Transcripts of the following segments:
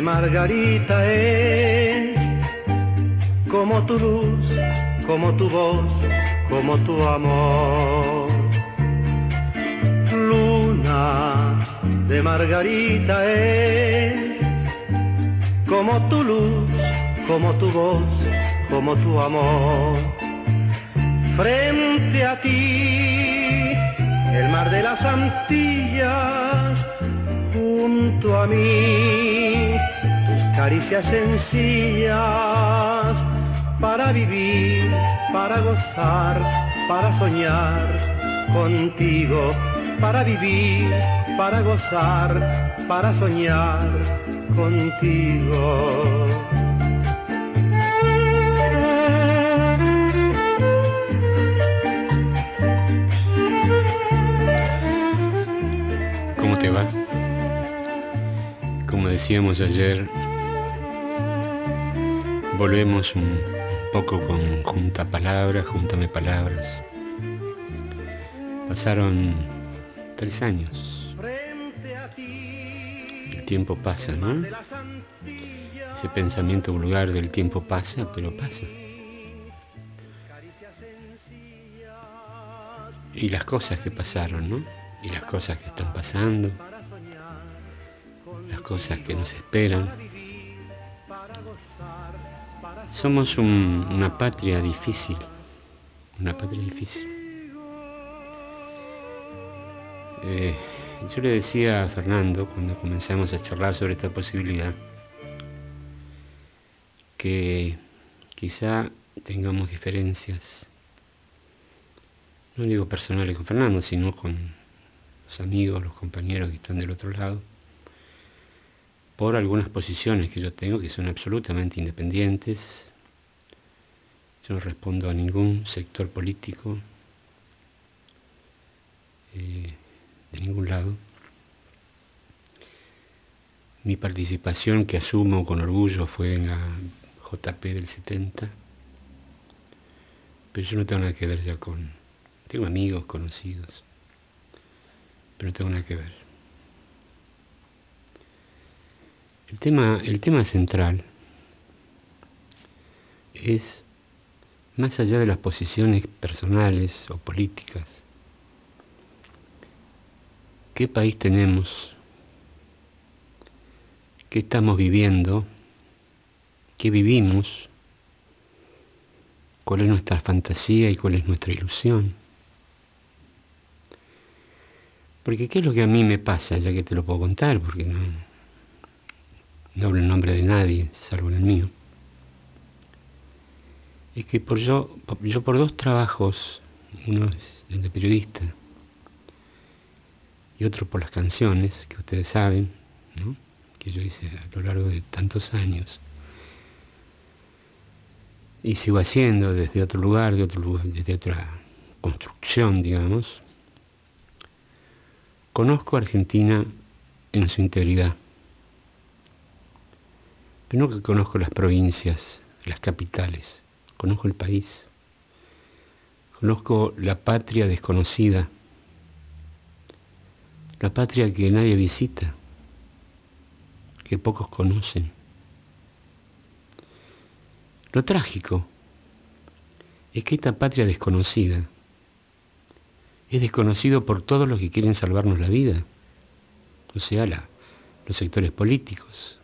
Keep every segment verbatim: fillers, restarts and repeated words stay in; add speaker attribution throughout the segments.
Speaker 1: margarita es como tu luz, como tu voz, como tu amor. Luna de margarita es como tu luz, como tu voz, como tu amor. Frente a ti, el mar de las Antillas, junto a mí, tus caricias sencillas, para vivir, para gozar, para soñar contigo, para vivir, para gozar, para soñar contigo.
Speaker 2: ¿Cómo te va? Como decíamos ayer, volvemos un poco con Junta Palabras, Júntame Palabras. Pasaron tres años. El tiempo pasa, ¿no? Ese pensamiento vulgar del tiempo pasa, pero pasa. Y las cosas que pasaron, ¿no? Y las cosas que están pasando, las cosas que nos esperan. Somos un, una patria difícil, una patria difícil. Eh, yo le decía a Fernando, cuando comenzamos a charlar sobre esta posibilidad, que quizá tengamos diferencias, no digo personales con Fernando, sino con los amigos, los compañeros que están del otro lado, por algunas posiciones que yo tengo que son absolutamente independientes. Yo no respondo a ningún sector político, eh, de ningún lado. Mi participación, que asumo con orgullo, fue en la J P del setenta, pero yo no tengo nada que ver ya con... Tengo amigos, conocidos, pero no tengo nada que ver. El tema, el tema central es, más allá de las posiciones personales o políticas, ¿qué país tenemos? ¿Qué estamos viviendo? ¿Qué vivimos? ¿Cuál es nuestra fantasía y cuál es nuestra ilusión? Porque ¿qué es lo que a mí me pasa? Ya que te lo puedo contar, porque no, no hablo en nombre de nadie, salvo en el mío. Es que por yo, yo por dos trabajos, uno es el de periodista y otro por las canciones, que ustedes saben, ¿no?, que yo hice a lo largo de tantos años, y sigo haciendo desde otro lugar, de otro lugar, desde otra construcción, digamos. Conozco a Argentina en su integridad, pero no que conozco las provincias, las capitales, conozco el país, conozco la patria desconocida, la patria que nadie visita, que pocos conocen. Lo trágico es que esta patria desconocida es desconocido por todos los que quieren salvarnos la vida, o sea, la, los sectores políticos.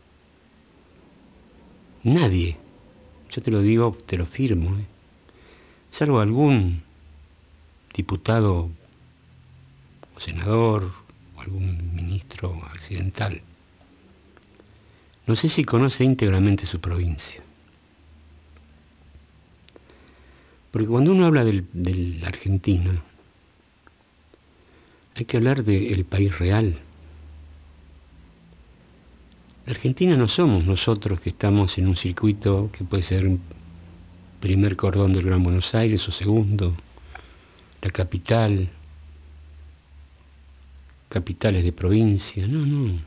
Speaker 2: Nadie, yo te lo digo, te lo firmo, ¿eh? Salvo algún diputado o senador o algún ministro accidental. No sé si conoce íntegramente su provincia. Porque cuando uno habla del, de la Argentina, hay que hablar del país real. La Argentina no somos nosotros que estamos en un circuito que puede ser primer cordón del Gran Buenos Aires o segundo, la capital, capitales de provincia. No, no.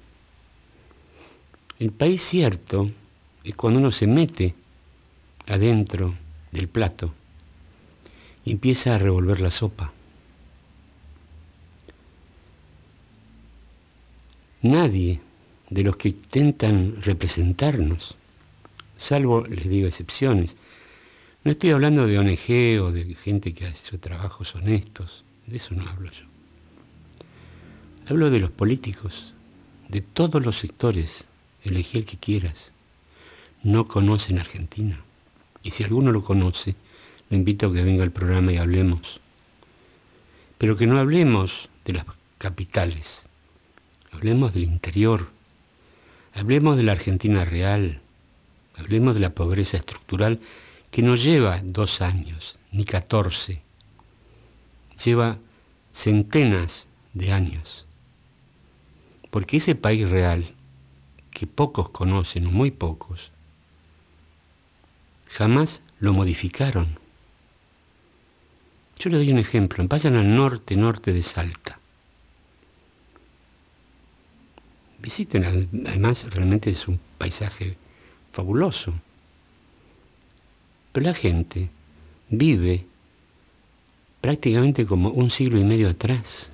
Speaker 2: El país cierto es cuando uno se mete adentro del plato y empieza a revolver la sopa. Nadie, de los que intentan representarnos, salvo, les digo, excepciones. No estoy hablando de O N G o de gente que hace trabajos honestos, de eso no hablo yo. Hablo de los políticos, de todos los sectores, elegí el que quieras. No conocen Argentina. Y si alguno lo conoce, lo invito a que venga al programa y hablemos. Pero que no hablemos de las capitales, hablemos del interior, hablemos de la Argentina real, hablemos de la pobreza estructural que no lleva dos años, ni catorce, lleva centenas de años. Porque ese país real, que pocos conocen, o muy pocos, jamás lo modificaron. Yo les doy un ejemplo. Vayan al norte, norte de Salta. Visiten, además realmente es un paisaje fabuloso. Pero la gente vive prácticamente como un siglo y medio atrás.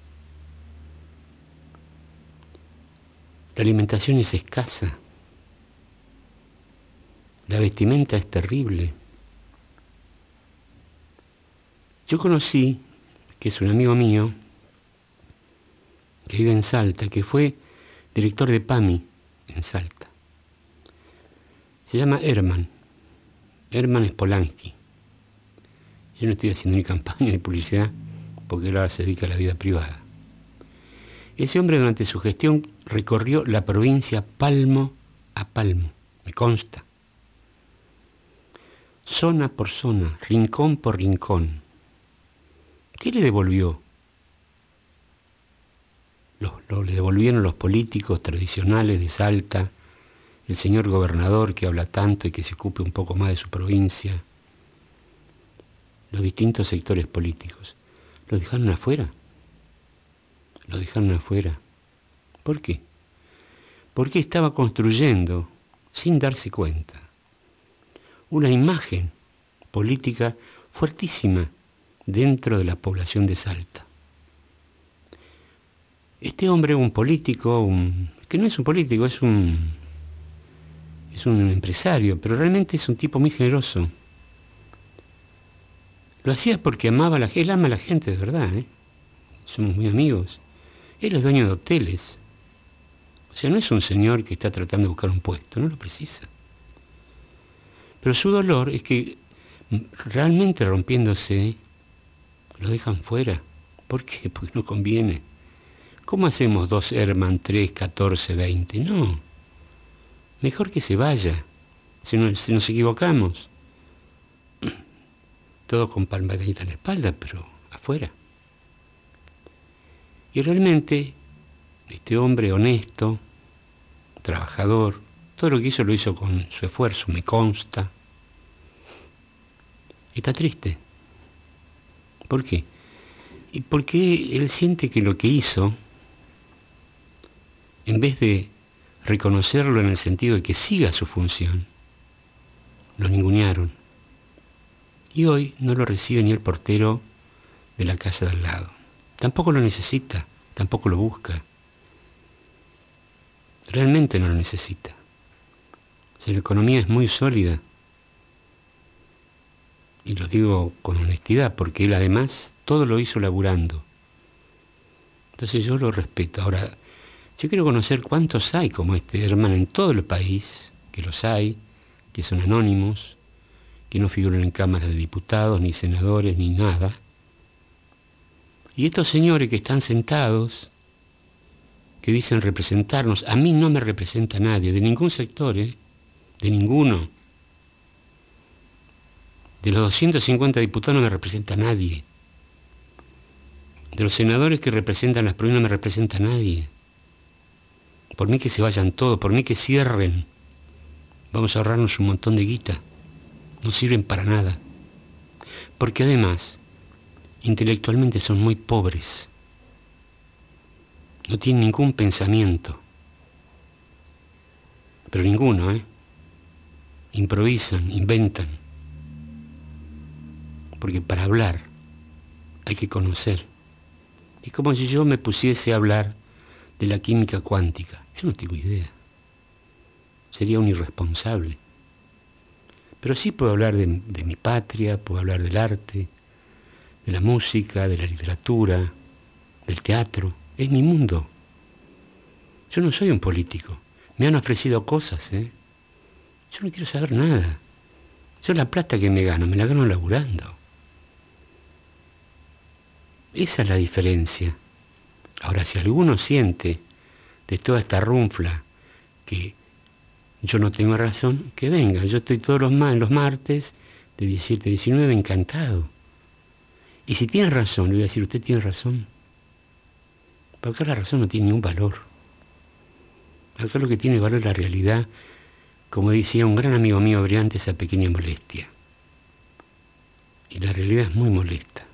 Speaker 2: La alimentación es escasa. La vestimenta es terrible. Yo conocí, que es un amigo mío, que vive en Salta, que fue director de PAMI en Salta. Se llama Herman. Herman Spolansky. Yo no estoy haciendo ni campaña ni publicidad, porque él ahora se dedica a la vida privada. Ese hombre durante su gestión recorrió la provincia palmo a palmo, me consta. Zona por zona, rincón por rincón. ¿Qué le devolvió? Lo, lo le devolvieron los políticos tradicionales de Salta, el señor gobernador que habla tanto y que se ocupe un poco más de su provincia, los distintos sectores políticos. ¿Los dejaron afuera? Lo dejaron afuera. ¿Por qué? Porque estaba construyendo, sin darse cuenta, una imagen política fuertísima dentro de la población de Salta. Este hombre, un político, un, que no es un político, es un, es un empresario, pero realmente es un tipo muy generoso. Lo hacía porque amaba a la gente, él ama a la gente de verdad, ¿eh? Somos muy amigos. Él es dueño de hoteles. O sea, no es un señor que está tratando de buscar un puesto, no lo precisa. Pero su dolor es que realmente rompiéndose, lo dejan fuera. ¿Por qué? Porque no conviene. ¿Cómo hacemos dos Herman, tres, catorce, veinte? No. Mejor que se vaya. Si, no, si nos equivocamos. Todo con palmadita en la espalda, pero afuera. Y realmente, este hombre honesto, trabajador, todo lo que hizo lo hizo con su esfuerzo, me consta. Está triste. ¿Por qué? Y porque él siente que lo que hizo, en vez de reconocerlo en el sentido de que siga su función, lo ningunearon. Y hoy no lo recibe ni el portero de la casa de al lado. Tampoco lo necesita, tampoco lo busca. Realmente no lo necesita. O sea, la economía es muy sólida. Y lo digo con honestidad, porque él además todo lo hizo laburando. Entonces yo lo respeto. Ahora, yo quiero conocer cuántos hay como este hermano en todo el país, que los hay, que son anónimos, que no figuran en cámaras de diputados, ni senadores, ni nada. Y estos señores que están sentados, que dicen representarnos, a mí no me representa nadie, de ningún sector, ¿eh? De ninguno. De los doscientos cincuenta diputados no me representa nadie. De los senadores que representan las provincias no me representa nadie. Por mí que se vayan todos, por mí que cierren. Vamos a ahorrarnos un montón de guita. No sirven para nada. Porque además, intelectualmente son muy pobres. No tienen ningún pensamiento. Pero ninguno, ¿eh? Improvisan, inventan. Porque para hablar hay que conocer. Es como si yo me pusiese a hablar de la química cuántica. Yo no tengo idea. Sería un irresponsable. Pero sí puedo hablar de, de mi patria, puedo hablar del arte, de la música, de la literatura, del teatro. Es mi mundo. Yo no soy un político. Me han ofrecido cosas, ¿eh? Yo no quiero saber nada. Yo la plata que me gano, me la gano laburando. Esa es la diferencia. Ahora, si alguno siente de toda esta runfla que yo no tengo razón, que venga. Yo estoy todos los, ma- los martes de diecisiete a diecinueve encantado. Y si tiene razón, le voy a decir, usted tiene razón. Porque acá la razón no tiene ningún valor. Acá lo que tiene valor es la realidad, como decía un gran amigo mío brillante, esa pequeña molestia. Y la realidad es muy molesta.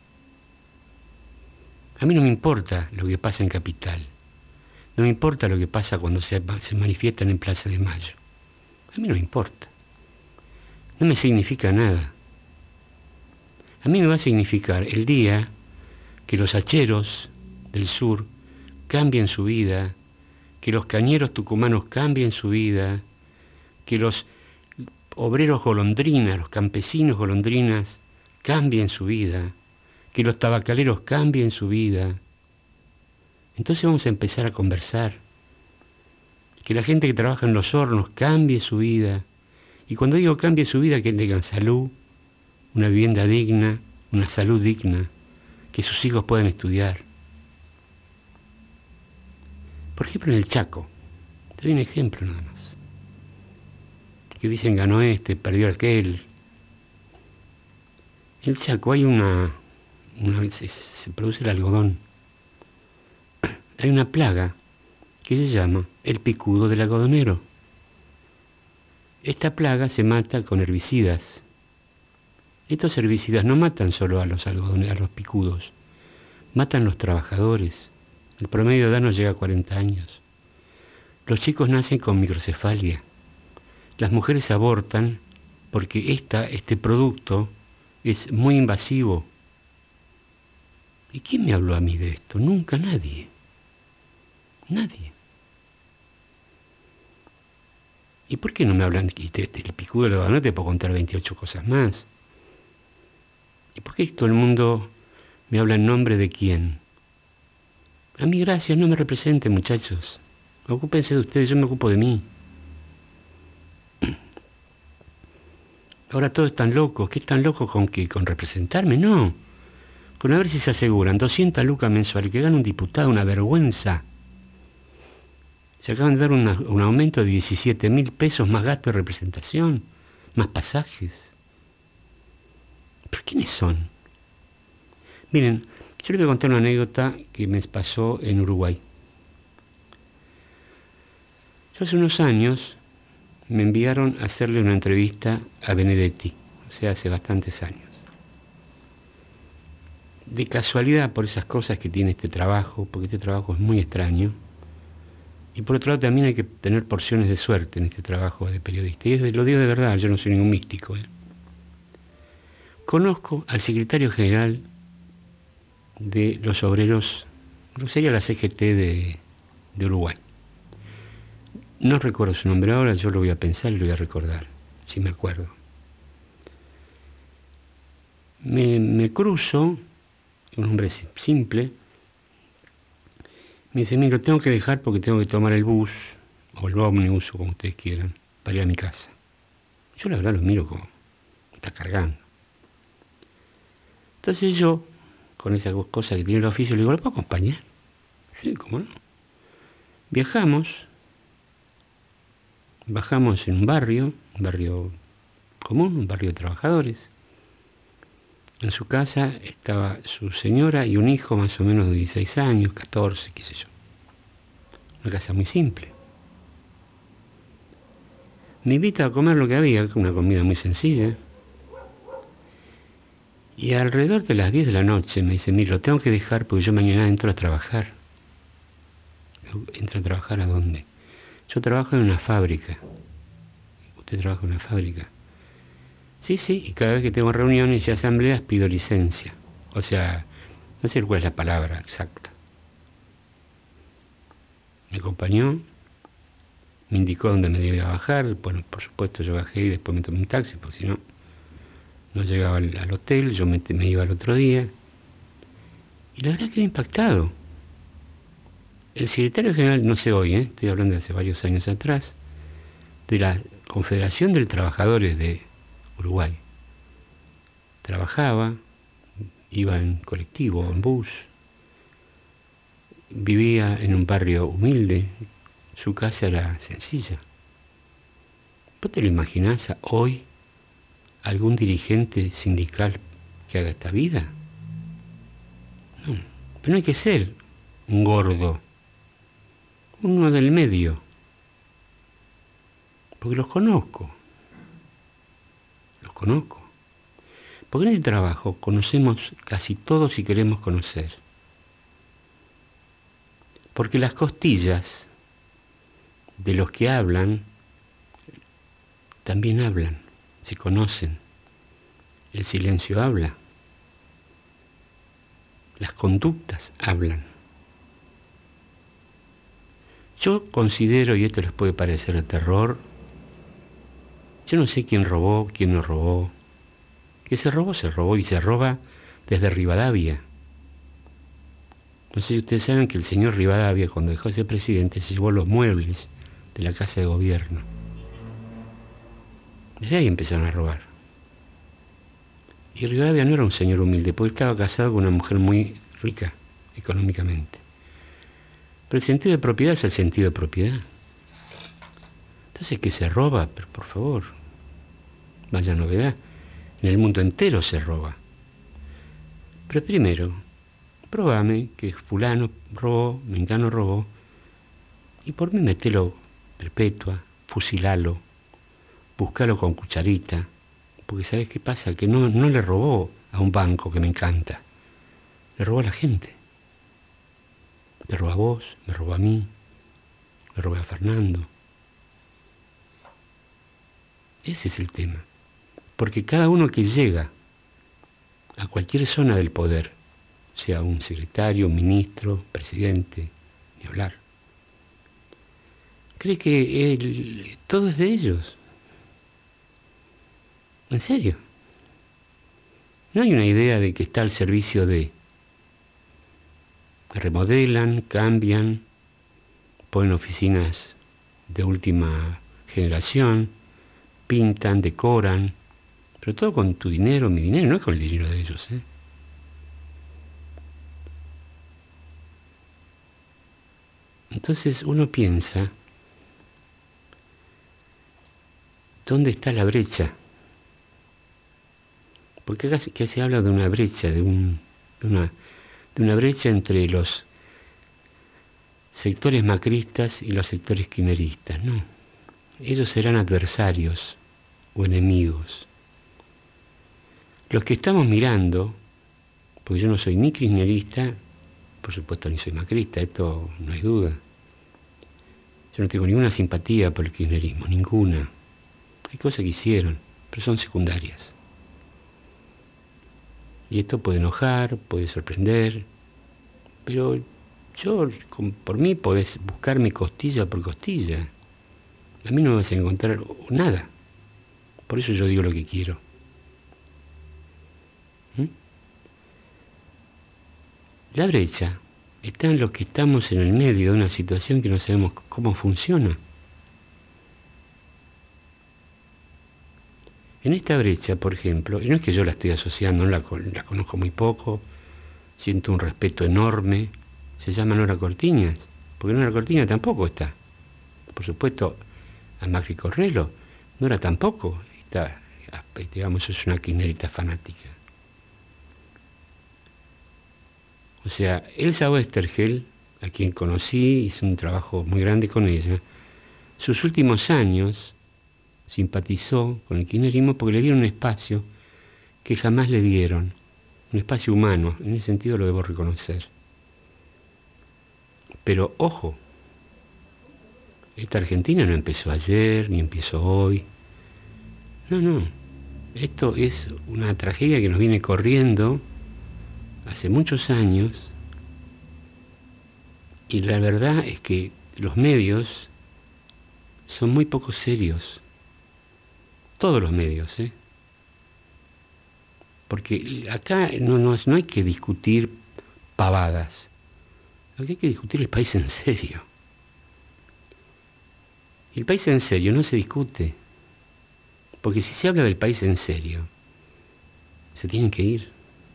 Speaker 2: A mí no me importa lo que pasa en Capital. No me importa lo que pasa cuando se, se manifiestan en Plaza de Mayo. A mí no me importa. No me significa nada. A mí me va a significar el día que los hacheros del sur cambien su vida, que los cañeros tucumanos cambien su vida, que los obreros golondrinas, los campesinos golondrinas cambien su vida, que los tabacaleros cambien su vida. Entonces vamos a empezar a conversar. Que la gente que trabaja en los hornos cambie su vida. Y cuando digo cambie su vida, que tengan salud, una vivienda digna, una salud digna, que sus hijos puedan estudiar. Por ejemplo, en el Chaco, te doy un ejemplo nada más. Que dicen ganó este, perdió aquel. En el Chaco hay una, una se, se produce el algodón. Hay una plaga que se llama el picudo del algodonero. Esta plaga se mata con herbicidas. Estos herbicidas no matan solo a los algodoneros, a los picudos, matan a los trabajadores. El promedio de edad no llega a cuarenta años. Los chicos nacen con microcefalia. Las mujeres abortan porque esta, este producto es muy invasivo. ¿Y quién me habló a mí de esto? Nunca nadie. Nadie. ¿Y por qué no me hablan? Y te, te, el picudo del algodonero te puedo contar veintiocho cosas más. ¿Y por qué todo el mundo me habla en nombre de quién? A mí gracias, no me representen, muchachos. Ocúpense de ustedes, yo me ocupo de mí. Ahora todos están locos. ¿Qué están locos con qué? ¿Con representarme? No. Con a ver si se aseguran doscientas lucas mensuales que gana un diputado, una vergüenza. Se acaban de dar una, un aumento de diecisiete mil pesos más gasto de representación, más pasajes. ¿Pero quiénes son? Miren, yo les voy a contar una anécdota que me pasó en Uruguay. Yo hace unos años me enviaron a hacerle una entrevista a Benedetti, o sea, hace bastantes años. De casualidad, por esas cosas que tiene este trabajo, porque este trabajo es muy extraño, y por otro lado también hay que tener porciones de suerte en este trabajo de periodista. Y es, lo digo de verdad, yo no soy ningún místico. ¿eh? Conozco al secretario general de los obreros, no sería la C G T de, de Uruguay. No recuerdo su nombre ahora, yo lo voy a pensar y lo voy a recordar, si me acuerdo. Me, me cruzo, un hombre simple, me dice, mira, lo tengo que dejar porque tengo que tomar el bus, o el ómnibus, o como ustedes quieran, para ir a mi casa. Yo la verdad lo miro como, me está cargando. Entonces yo, con esa cosa que tiene el oficio, le digo, ¿lo puedo acompañar? Sí, ¿cómo no? Viajamos, bajamos en un barrio, un barrio común, un barrio de trabajadores. En su casa estaba su señora y un hijo más o menos de dieciséis años, catorce, qué sé yo. Una casa muy simple. Me invita a comer lo que había, una comida muy sencilla. Y alrededor de las diez de la noche me dice, mira, lo tengo que dejar porque yo mañana entro a trabajar. ¿Entra a trabajar a dónde? Yo trabajo en una fábrica. ¿Usted trabaja en una fábrica? Sí, sí, y cada vez que tengo reuniones y asambleas pido licencia. O sea, no sé cuál es la palabra exacta. me acompañó, me indicó dónde me debía bajar. Bueno, por supuesto yo bajé y después me tomé un taxi, porque si no, no llegaba al, al hotel, yo me, me iba al otro día. Y la verdad que me he impactado. El secretario general, no sé hoy, ¿eh? Estoy hablando de hace varios años atrás, de la Confederación de Trabajadores de Uruguay, trabajaba, iba en colectivo, en bus, vivía en un barrio humilde, su casa era sencilla. ¿Vos te lo imaginás a hoy algún dirigente sindical que haga esta vida? No, pero no hay que ser un gordo, uno del medio, porque los conozco, los conozco. Porque en el trabajo conocemos casi todos y queremos conocer. Porque las costillas de los que hablan también hablan, se conocen. El silencio habla. Las conductas hablan. Yo considero, y esto les puede parecer de terror, yo no sé quién robó, quién no robó. Que se robó, se robó y se roba desde Rivadavia. No sé si ustedes saben que el señor Rivadavia, cuando dejó de ser presidente, se llevó los muebles de la Casa de Gobierno. Desde ahí empezaron a robar. Y Rivadavia no era un señor humilde, porque estaba casado con una mujer muy rica económicamente. Pero el sentido de propiedad es el sentido de propiedad. Entonces, ¿qué se roba? Pero por favor, vaya novedad. En el mundo entero se roba. Pero primero, probame que fulano robó, mengano robó, y por mí metelo perpetua, fusilalo, buscalo con cucharita, porque ¿sabes qué pasa? Que no, no le robó a un banco que me encanta, le robó a la gente. Te robó a vos, me robó a mí, le robé a Fernando. Ese es el tema. Porque cada uno que llega a cualquier zona del poder, sea un secretario, un ministro, presidente, ni hablar, cree que él, todo es de ellos. En serio. No hay una idea de que está al servicio de... Remodelan, cambian, ponen oficinas de última generación, pintan, decoran, pero todo con tu dinero, mi dinero, no es con el dinero de ellos, ¿eh? Entonces uno piensa, ¿dónde está la brecha? Porque acá que se habla de una brecha, de, un, de, una, de una brecha entre los sectores macristas y los sectores kirchneristas, no. Ellos serán adversarios o enemigos. Los que estamos mirando, porque yo no soy ni kirchnerista, por supuesto ni soy macrista, esto no hay duda. Yo no tengo ninguna simpatía por el kirchnerismo, ninguna. Hay cosas que hicieron, pero son secundarias. Y esto puede enojar, puede sorprender, pero yo, por mí, podés buscarme costilla por costilla. A mí no me vas a encontrar nada. Por eso yo digo lo que quiero. ¿Mm? La brecha está en los que estamos en el medio de una situación que no sabemos cómo funciona. En esta brecha, por ejemplo, y no es que yo la estoy asociando, no la, la conozco muy poco, siento un respeto enorme, se llama Nora Cortiñas, porque Nora Cortiñas tampoco está. Por supuesto, a Macri Correlo, Nora tampoco está, digamos, es una kirchnerista fanática. O sea, Elsa Oesterheld, a quien conocí, hice un trabajo muy grande con ella, sus últimos años simpatizó con el kirchnerismo porque le dieron un espacio que jamás le dieron, un espacio humano, en ese sentido lo debo reconocer. Pero ojo, esta Argentina no empezó ayer, ni empezó hoy. No, no, esto es una tragedia que nos viene corriendo hace muchos años, y la verdad es que los medios son muy poco serios. Todos los medios, ¿eh? Porque acá no, no, no hay que discutir pavadas. Lo que hay que discutir es el país en serio. Y el país en serio no se discute. Porque si se habla del país en serio, se tienen que ir.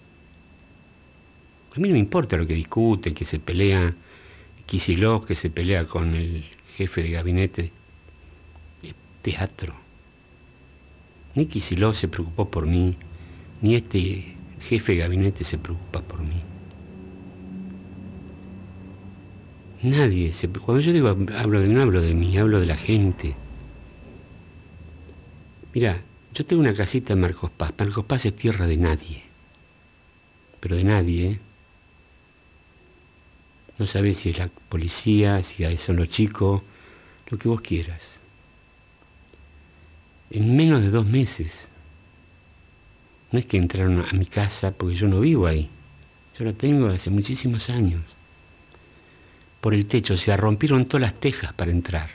Speaker 2: A mí no me importa lo que discuten, que se pelea Kicillof, que se pelea con el jefe de gabinete. Es teatro. Ni Kicillof se preocupó por mí, ni este jefe de gabinete se preocupa por mí. Nadie, se, cuando yo digo hablo de, no hablo de mí, hablo de la gente. Mira, yo tengo una casita en Marcos Paz. Marcos Paz es tierra de nadie. Pero de nadie, ¿eh? No sabés si es la policía, si son los chicos, lo que vos quieras. En menos de dos meses. No es que entraron a mi casa porque yo no vivo ahí. Yo la tengo hace muchísimos años. Por el techo se rompieron todas las tejas para entrar.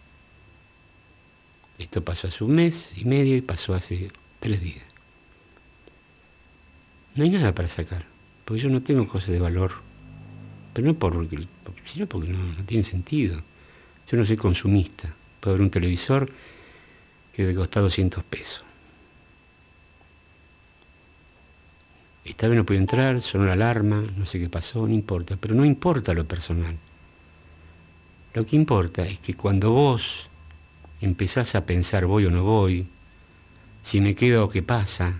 Speaker 2: Esto pasó hace un mes y medio y pasó hace tres días. No hay nada para sacar, porque yo no tengo cosas de valor. Pero no porque, sino porque no, no tiene sentido. Yo no soy consumista. Puedo ver un televisor que me cuesta doscientos pesos. Esta vez no pude entrar, sonó la alarma, no sé qué pasó, no importa. Pero no importa lo personal. Lo que importa es que cuando vos empezás a pensar voy o no voy, si me quedo o qué pasa,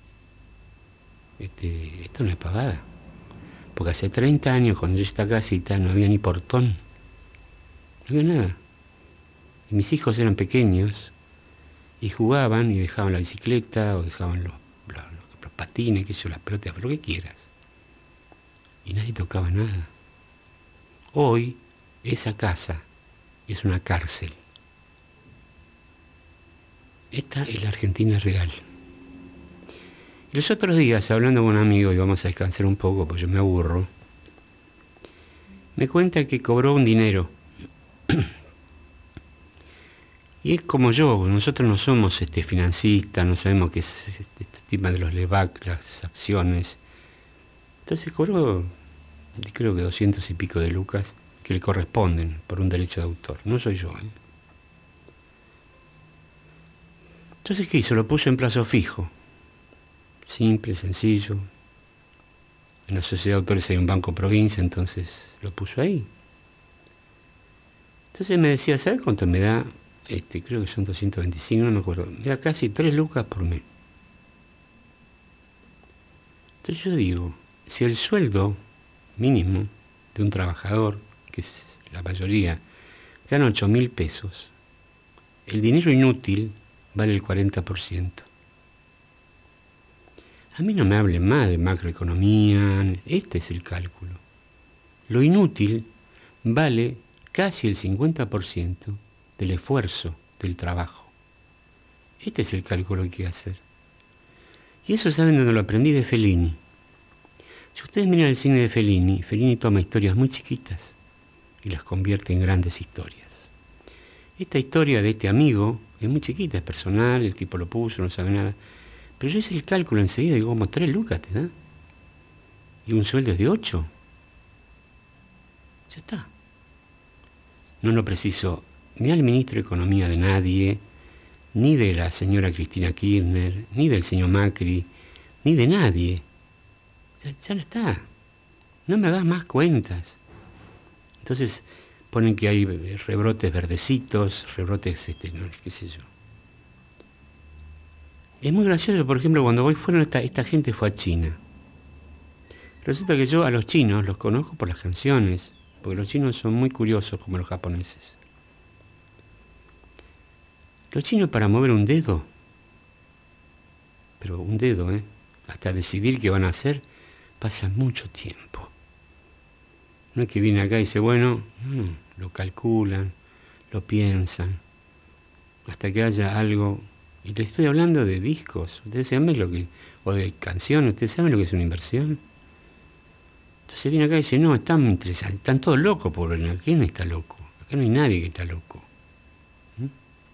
Speaker 2: este, esto no es pagada. Porque hace treinta años, cuando yo estaba casita, no había ni portón. No había nada. Y mis hijos eran pequeños y jugaban y dejaban la bicicleta o dejaban los, los, los patines, qué sé yo, las pelotas, lo que quieras. Y nadie tocaba nada. Hoy, esa casa es una cárcel. Esta es la Argentina real. Los otros días, hablando con un amigo, y vamos a descansar un poco, porque yo me aburro, me cuenta que cobró un dinero. Y es como yo, nosotros no somos este, financistas, no sabemos qué es este, este tema de los LEVAC, las acciones. Entonces cobró, creo que doscientos y pico de lucas, que le corresponden por un derecho de autor. No soy yo, ¿eh? Entonces, ¿qué hizo? Lo puso en plazo fijo. Simple, sencillo. En la sociedad de autores hay un banco provincia, entonces lo puso ahí. Entonces me decía, ¿sabes cuánto me da? Este, creo que son doscientos veinticinco, no me acuerdo. Me da casi tres lucas por mes. Entonces yo digo, si el sueldo mínimo de un trabajador, que es la mayoría, gana ocho mil pesos, el dinero inútil vale el cuarenta por ciento. A mí no me hablen más de macroeconomía, este es el cálculo. Lo inútil vale casi el cincuenta por ciento del esfuerzo del trabajo. Este es el cálculo que hay que hacer. Y eso saben dónde lo aprendí, de Fellini. Si ustedes miran el cine de Fellini, Fellini toma historias muy chiquitas y las convierte en grandes historias. Esta historia de este amigo es muy chiquita, es personal, el tipo lo puso, no sabe nada. Pero yo hice el cálculo enseguida, digo, como tres lucas te da. Y un sueldo es de ocho. Ya está. No lo preciso ni al ministro de Economía de nadie, ni de la señora Cristina Kirchner, ni del señor Macri, ni de nadie. Ya, ya no está. No me hagas más cuentas. Entonces ponen que hay rebrotes verdecitos, rebrotes, este, no, qué sé yo. Es muy gracioso, por ejemplo, cuando voy fueron esta, esta gente fue a China. Resulta que yo a los chinos los conozco por las canciones, porque los chinos son muy curiosos como los japoneses. Los chinos para mover un dedo, pero un dedo, ¿eh? Hasta decidir qué van a hacer, pasa mucho tiempo. No es que viene acá y dice, bueno, no, lo calculan, lo piensan, hasta que haya algo. Y le estoy hablando de discos, ustedes saben lo que, o de canciones, ustedes saben lo que es una inversión. Entonces viene acá y dice, no, están interesantes, están todos locos por venir. ¿Quién está loco? Acá Acá no hay nadie que está loco. ¿Mm?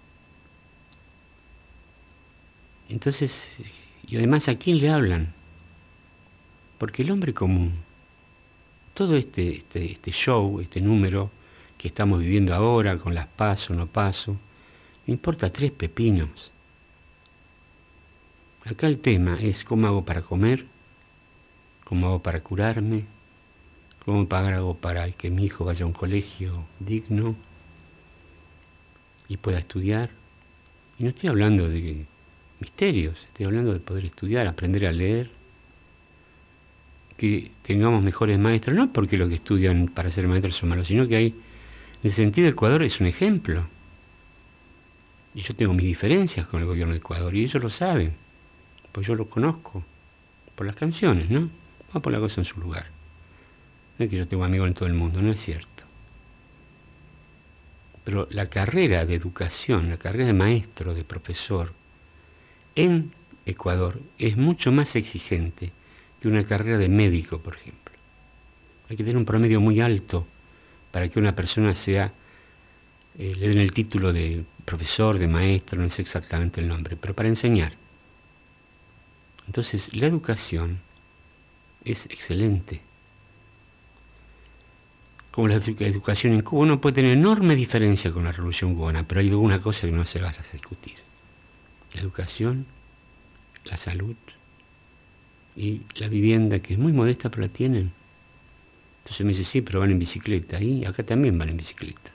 Speaker 2: Entonces, y además, ¿a quién le hablan? Porque el hombre común, todo este, este, este show, este número que estamos viviendo ahora, con las paso, no paso, me importa tres pepinos. Acá el tema es cómo hago para comer, cómo hago para curarme, cómo hago para que mi hijo vaya a un colegio digno y pueda estudiar. Y no estoy hablando de misterios, estoy hablando de poder estudiar, aprender a leer, que tengamos mejores maestros, no porque los que estudian para ser maestros son malos, sino que hay, en el sentido de Ecuador es un ejemplo. Y yo tengo mis diferencias con el gobierno de Ecuador, y ellos lo saben, pues yo lo conozco, por las canciones, ¿no? Vamos a poner la cosa en su lugar. No es que yo tengo amigos en todo el mundo, no es cierto. Pero la carrera de educación, la carrera de maestro, de profesor, en Ecuador es mucho más exigente que una carrera de médico, por ejemplo. Hay que tener un promedio muy alto para que una persona sea, eh, le den el título de profesor, de maestro, no sé exactamente el nombre, pero para enseñar. Entonces, la educación es excelente. Como la educación en Cuba, uno puede tener enorme diferencia con la Revolución Cubana, pero hay alguna cosa que no se va a discutir. La educación, la salud y la vivienda, que es muy modesta, pero la tienen. Entonces me dice, sí, pero van en bicicleta. Y acá también van en bicicleta.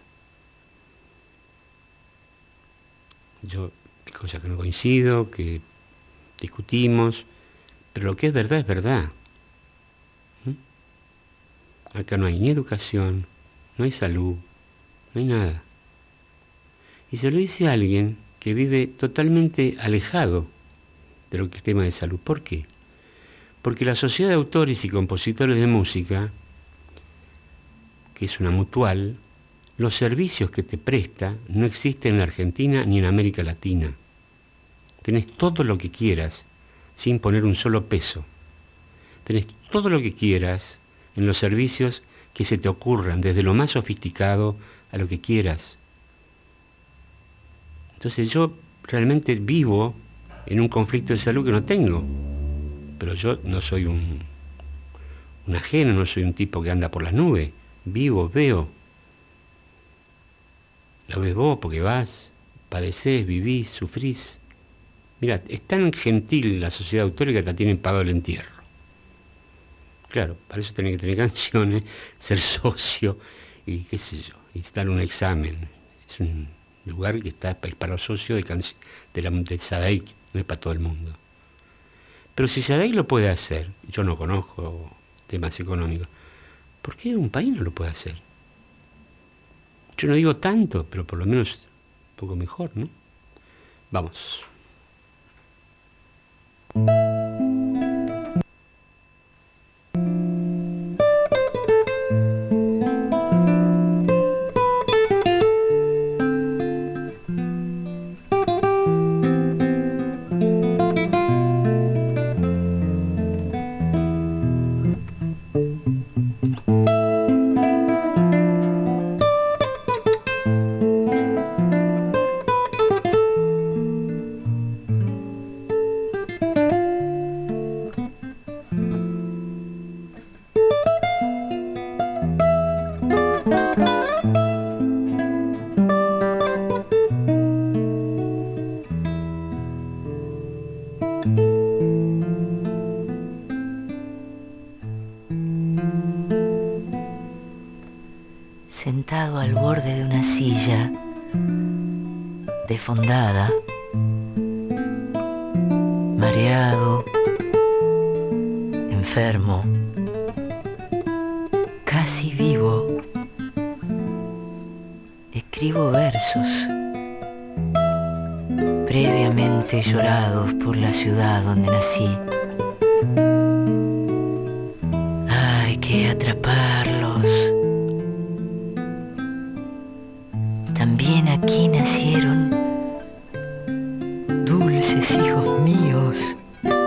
Speaker 2: Yo, hay cosas que no coincido, que discutimos, pero lo que es verdad es verdad. ¿Mm? Acá no hay ni educación, no hay salud, no hay nada. Y se lo dice a alguien que vive totalmente alejado de lo que es el tema de salud. ¿Por qué? Porque la Sociedad de Autores y Compositores de Música, que es una mutual, los servicios que te presta no existen en la Argentina ni en América Latina. Tenés todo lo que quieras sin poner un solo peso. Tenés todo lo que quieras en los servicios que se te ocurran, desde lo más sofisticado a lo que quieras. Entonces yo realmente vivo en un conflicto de salud que no tengo, pero yo no soy un, un ajeno, no soy un tipo que anda por las nubes. Vivo, veo. Lo ves vos porque vas, padecés, vivís, sufrís. Mirá, es tan gentil la sociedad autórica que te tienen pagado el entierro. Claro, para eso tenés que tener canciones, ser socio y qué sé yo, y dar un examen. Es un lugar que está es para los socios de, canc- de, la, de SADAIC, no es para todo el mundo. Pero si SADAIC lo puede hacer, yo no conozco temas económicos, ¿por qué un país no lo puede hacer? Yo no digo tanto, pero por lo menos un poco mejor, ¿no? Vamos.
Speaker 3: Sentado al borde de una silla, defondada, mareado, enfermo, casi vivo, escribo versos previamente llorados por la ciudad donde nací. Hay que atraparlos. También aquí nacieron dulces hijos míos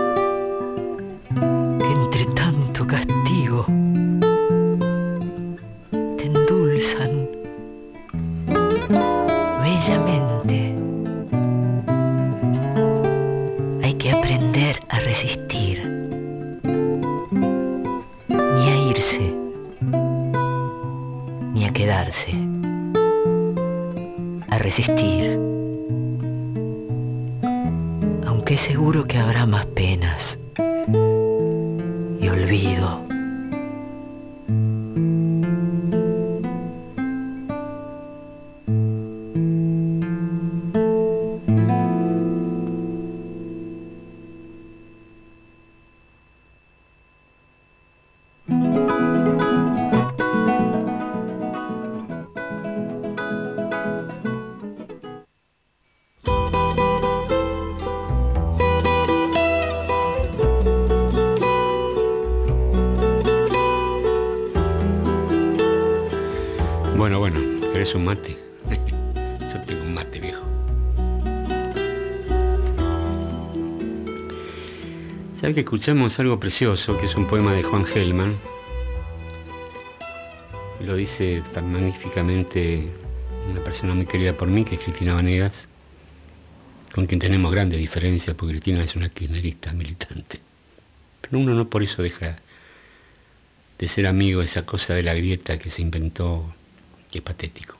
Speaker 3: que entre tanto castigo te endulzan sencillamente hay que aprender a resistir, ni a irse, ni a quedarse, a resistir, aunque seguro que habrá más penas y olvido.
Speaker 2: Bueno, bueno, ¿querés un mate? Yo tengo un mate, viejo. ¿Sabes que escuchamos algo precioso, que es un poema de Juan Gelman? Lo dice tan magníficamente una persona muy querida por mí, que es Cristina Vanegas, con quien tenemos grandes diferencias, porque Cristina es una kirchnerista militante. Pero uno no por eso deja de ser amigo de esa cosa de la grieta que se inventó, que es patético.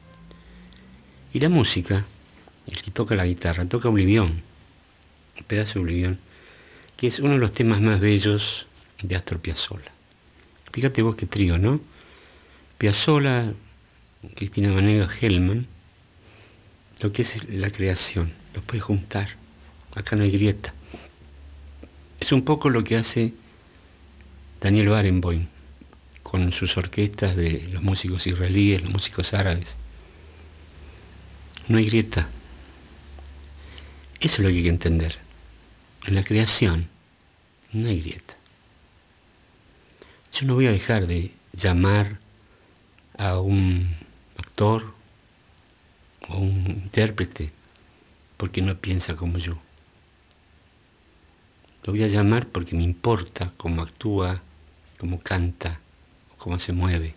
Speaker 2: Y la música, el que toca la guitarra, toca Oblivión, un pedazo de Oblivión, que es uno de los temas más bellos de Astor Piazzolla. Fíjate vos qué trío, ¿no? Piazzolla, Cristina Vanegas, Gelman, lo que es la creación, los puedes juntar, acá no hay grieta. Es un poco lo que hace Daniel Barenboim con sus orquestas de los músicos israelíes, los músicos árabes. No hay grieta. Eso es lo que hay que entender. En la creación no hay grieta. Yo no voy a dejar de llamar a un actor o un intérprete porque no piensa como yo. Lo voy a llamar porque me importa cómo actúa, cómo canta, cómo se mueve,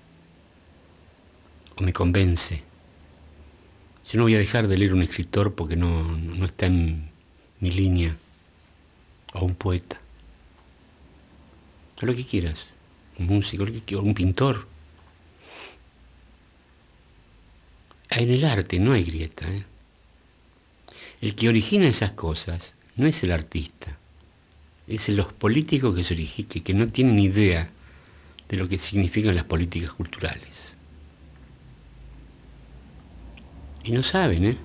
Speaker 2: o me convence. Yo no voy a dejar de leer un escritor porque no, no está en mi línea, o un poeta, o lo que quieras, un músico, lo que quieras, un pintor. En el arte no hay grieta, ¿eh? El que origina esas cosas no es el artista, es los políticos que, se origi- que, que no tienen idea de lo que significan las políticas culturales. Y no saben, ¿eh?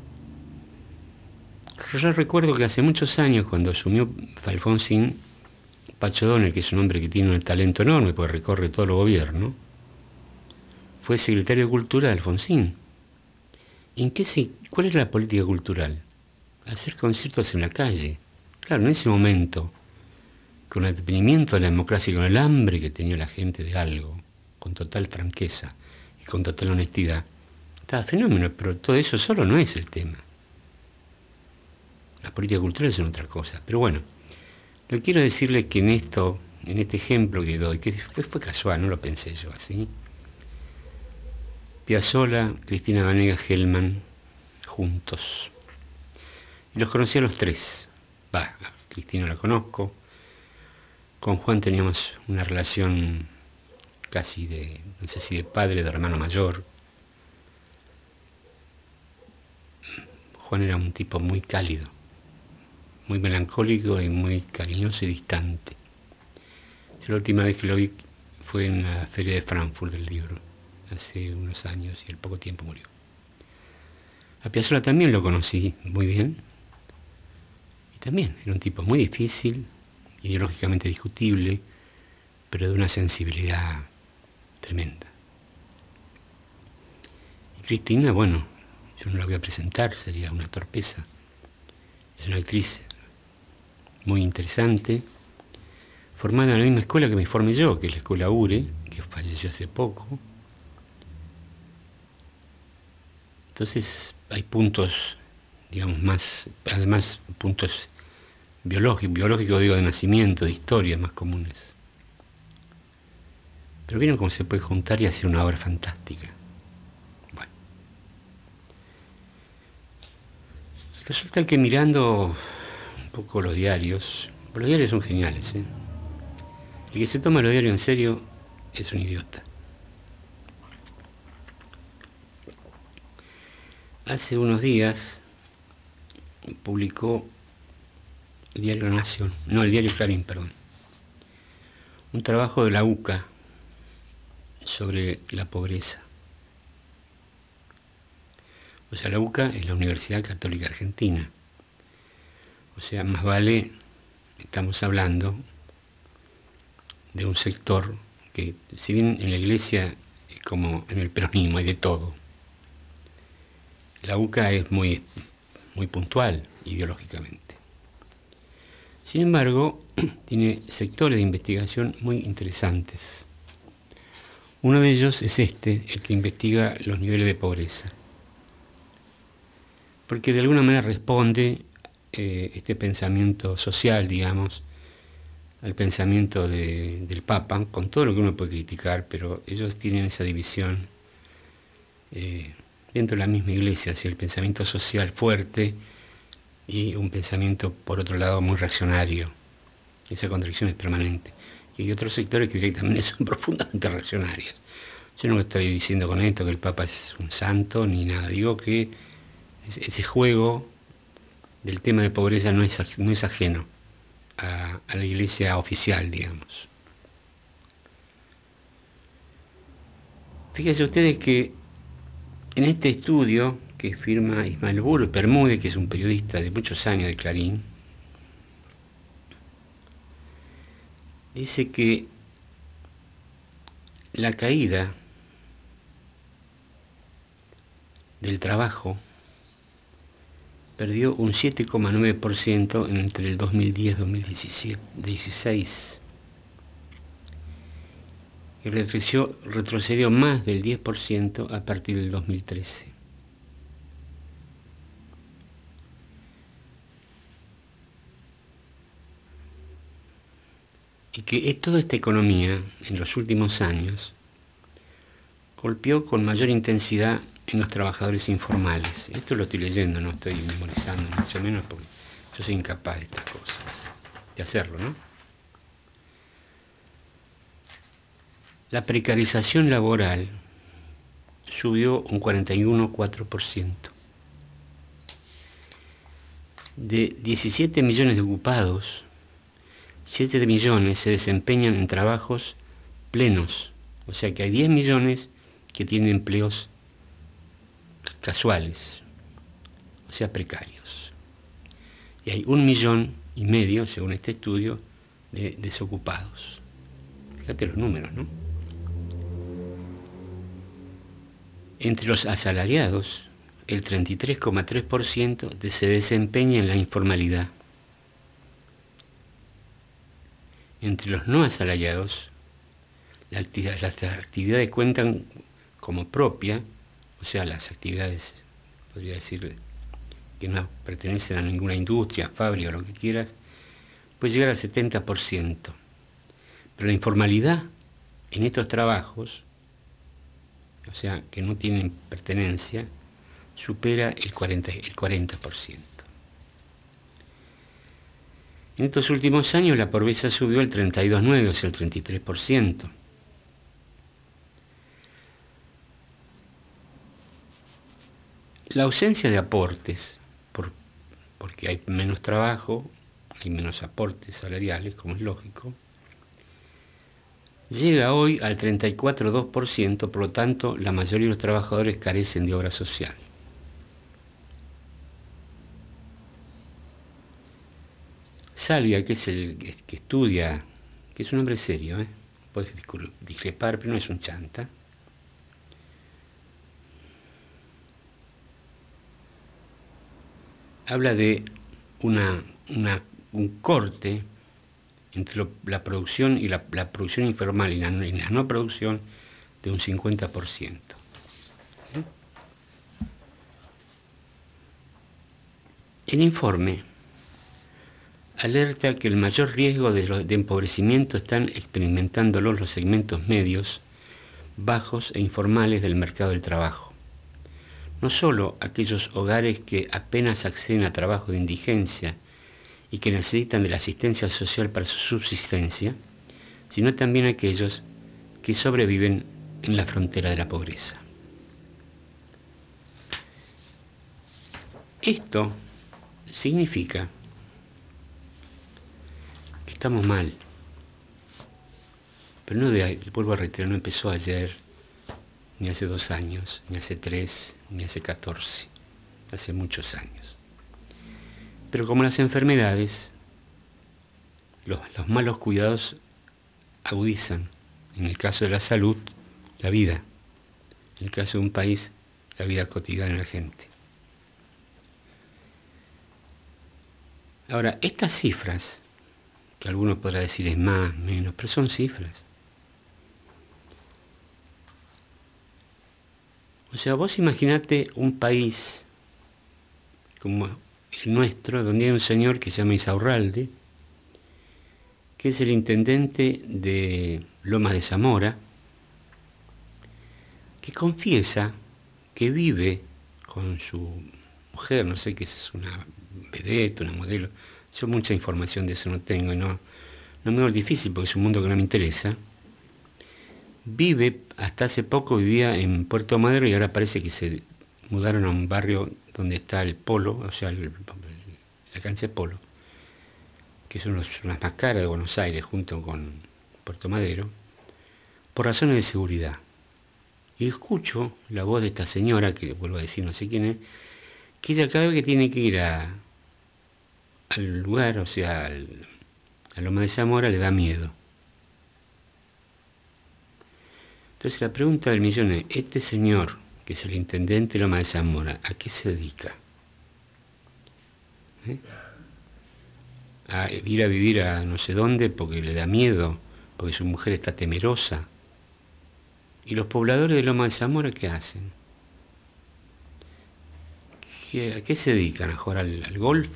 Speaker 2: Yo recuerdo que hace muchos años, cuando asumió Alfonsín, Pacho Donel, que es un hombre que tiene un talento enorme porque recorre todo el gobierno, fue secretario de Cultura de Alfonsín. ¿En qué se, ¿Cuál era la política cultural? Hacer conciertos en la calle. Claro, en ese momento, con el detenimiento de la democracia y con el hambre que tenía la gente de algo, con total franqueza y con total honestidad, estaba fenómeno, pero todo eso solo no es el tema. Las políticas culturales son otra cosa. Pero bueno, lo que quiero decirles que en esto, en este ejemplo que doy, que fue, fue casual, no lo pensé yo así, Piazzolla, Cristina Vanegas, Gelman, juntos. Y los conocí a los tres. Va, a Cristina la conozco. Con Juan teníamos una relación casi de, no sé si de padre, de hermano mayor. Juan era un tipo muy cálido, muy melancólico y muy cariñoso y distante. Yo la última vez que lo vi fue en la feria de Frankfurt del libro, hace unos años, y al poco tiempo murió. A Piazzolla también lo conocí muy bien, y también era un tipo muy difícil, ideológicamente discutible, pero de una sensibilidad tremenda. Y Cristina, bueno, yo no la voy a presentar, sería una torpeza. Es una actriz muy interesante, formada en la misma escuela que me formé yo, que es la escuela URE, que falleció hace poco. Entonces hay puntos, digamos, más, además puntos biológicos, biológicos digo, de nacimiento, de historia más comunes. Pero vieron cómo se puede juntar y hacer una obra fantástica. Bueno. Resulta que mirando un poco los diarios, los diarios son geniales, ¿eh? El que se toma los diarios en serio es un idiota. Hace unos días publicó el diario Nación, no, el diario Clarín, perdón, un trabajo de la U C A sobre la pobreza. O sea, la U C A es la Universidad Católica Argentina. O sea, más vale, estamos hablando de un sector que, si bien en la iglesia es como en el peronismo, hay de todo, la U C A es muy, muy puntual ideológicamente. Sin embargo, tiene sectores de investigación muy interesantes. Uno de ellos es este, el que investiga los niveles de pobreza. Porque de alguna manera responde eh, este pensamiento social, digamos, al pensamiento de, del Papa, con todo lo que uno puede criticar, pero ellos tienen esa división eh, dentro de la misma iglesia, hacia el pensamiento social fuerte y un pensamiento, por otro lado, muy reaccionario. Esa contradicción es permanente. Y hay otros sectores que directamente son profundamente reaccionarios. Yo no estoy diciendo con esto que el Papa es un santo, ni nada. Digo que ese juego del tema de pobreza no es, no es ajeno a, a la iglesia oficial, digamos. Fíjense ustedes que en este estudio que firma Ismael Bermúdez, que es un periodista de muchos años de Clarín, dice que la caída del trabajo perdió un siete coma nueve por ciento entre el dos mil diez y dos mil dieciséis y retrocedió, retrocedió más del diez por ciento a partir del dos mil trece. Y que toda esta economía, en los últimos años, golpeó con mayor intensidad en los trabajadores informales. Esto lo estoy leyendo, no estoy memorizando, mucho menos porque yo soy incapaz de estas cosas, de hacerlo, ¿no? La precarización laboral subió un cuarenta y uno coma cuatro por ciento. De diecisiete millones de ocupados, siete millones se desempeñan en trabajos plenos, o sea que hay diez millones que tienen empleos casuales, o sea precarios. Y hay un millón y medio, según este estudio, de desocupados. Fíjate los números, ¿no? Entre los asalariados, el treinta y tres coma tres por ciento se desempeña en la informalidad. Entre los no asalariados, la actividad, las actividades cuentan como propia, o sea, las actividades, podría decir, que no pertenecen a ninguna industria, fábrica o lo que quieras, puede llegar al setenta por ciento. Pero la informalidad en estos trabajos, o sea, que no tienen pertenencia, supera el cuarenta, el cuarenta por ciento. En estos últimos años la pobreza subió el treinta y dos coma nueve por ciento, o sea, el treinta y tres por ciento. La ausencia de aportes, por, porque hay menos trabajo, hay menos aportes salariales, como es lógico, llega hoy al treinta y cuatro coma dos por ciento, por lo tanto, la mayoría de los trabajadores carecen de obra social. Salvia, que es el que estudia, que es un hombre serio, ¿eh? Puedes discrepar, pero no es un chanta. Habla de una, una, un corte entre lo, la producción y la, la producción informal y la, y la no producción de un cincuenta por ciento. El informe alerta que el mayor riesgo de, lo, de empobrecimiento están experimentándolo los segmentos medios, bajos e informales del mercado del trabajo. no solo aquellos hogares que apenas acceden a trabajo de indigencia y que necesitan de la asistencia social para su subsistencia, sino también aquellos que sobreviven en la frontera de la pobreza. Esto significa que estamos mal, pero no de, vuelvo a reiterar, no empezó ayer, ni hace dos años, ni hace tres, ni hace catorce, hace muchos años. Pero como las enfermedades, los, los malos cuidados agudizan, en el caso de la salud, la vida, en el caso de un país, la vida cotidiana de la gente. Ahora, estas cifras, que alguno podrá decir es más, menos, pero son cifras. O sea, vos imaginate un país como el nuestro, donde hay un señor que se llama Insaurralde, que es el intendente de Lomas de Zamora, que confiesa que vive con su mujer, no sé qué es, una vedette, una modelo, yo mucha información de eso no tengo y no, no me hago difícil porque es un mundo que no me interesa. Vive, hasta hace poco vivía en Puerto Madero y ahora parece que se mudaron a un barrio donde está el polo, o sea, el, la cancha de polo, que son los, las más caras de Buenos Aires junto con Puerto Madero, por razones de seguridad. Y escucho la voz de esta señora, que vuelvo a decir no sé quién es, que ella cada vez que tiene que ir a, al lugar, o sea, al, a Loma de Zamora, le da miedo. Entonces la pregunta del millón es, este señor, que es el intendente de Loma de Zamora, ¿a qué se dedica? ¿Eh? ¿A ir a vivir a no sé dónde porque le da miedo, porque su mujer está temerosa? ¿Y los pobladores de Loma de Zamora qué hacen? ¿A qué se dedican? ¿A jugar al, al golf?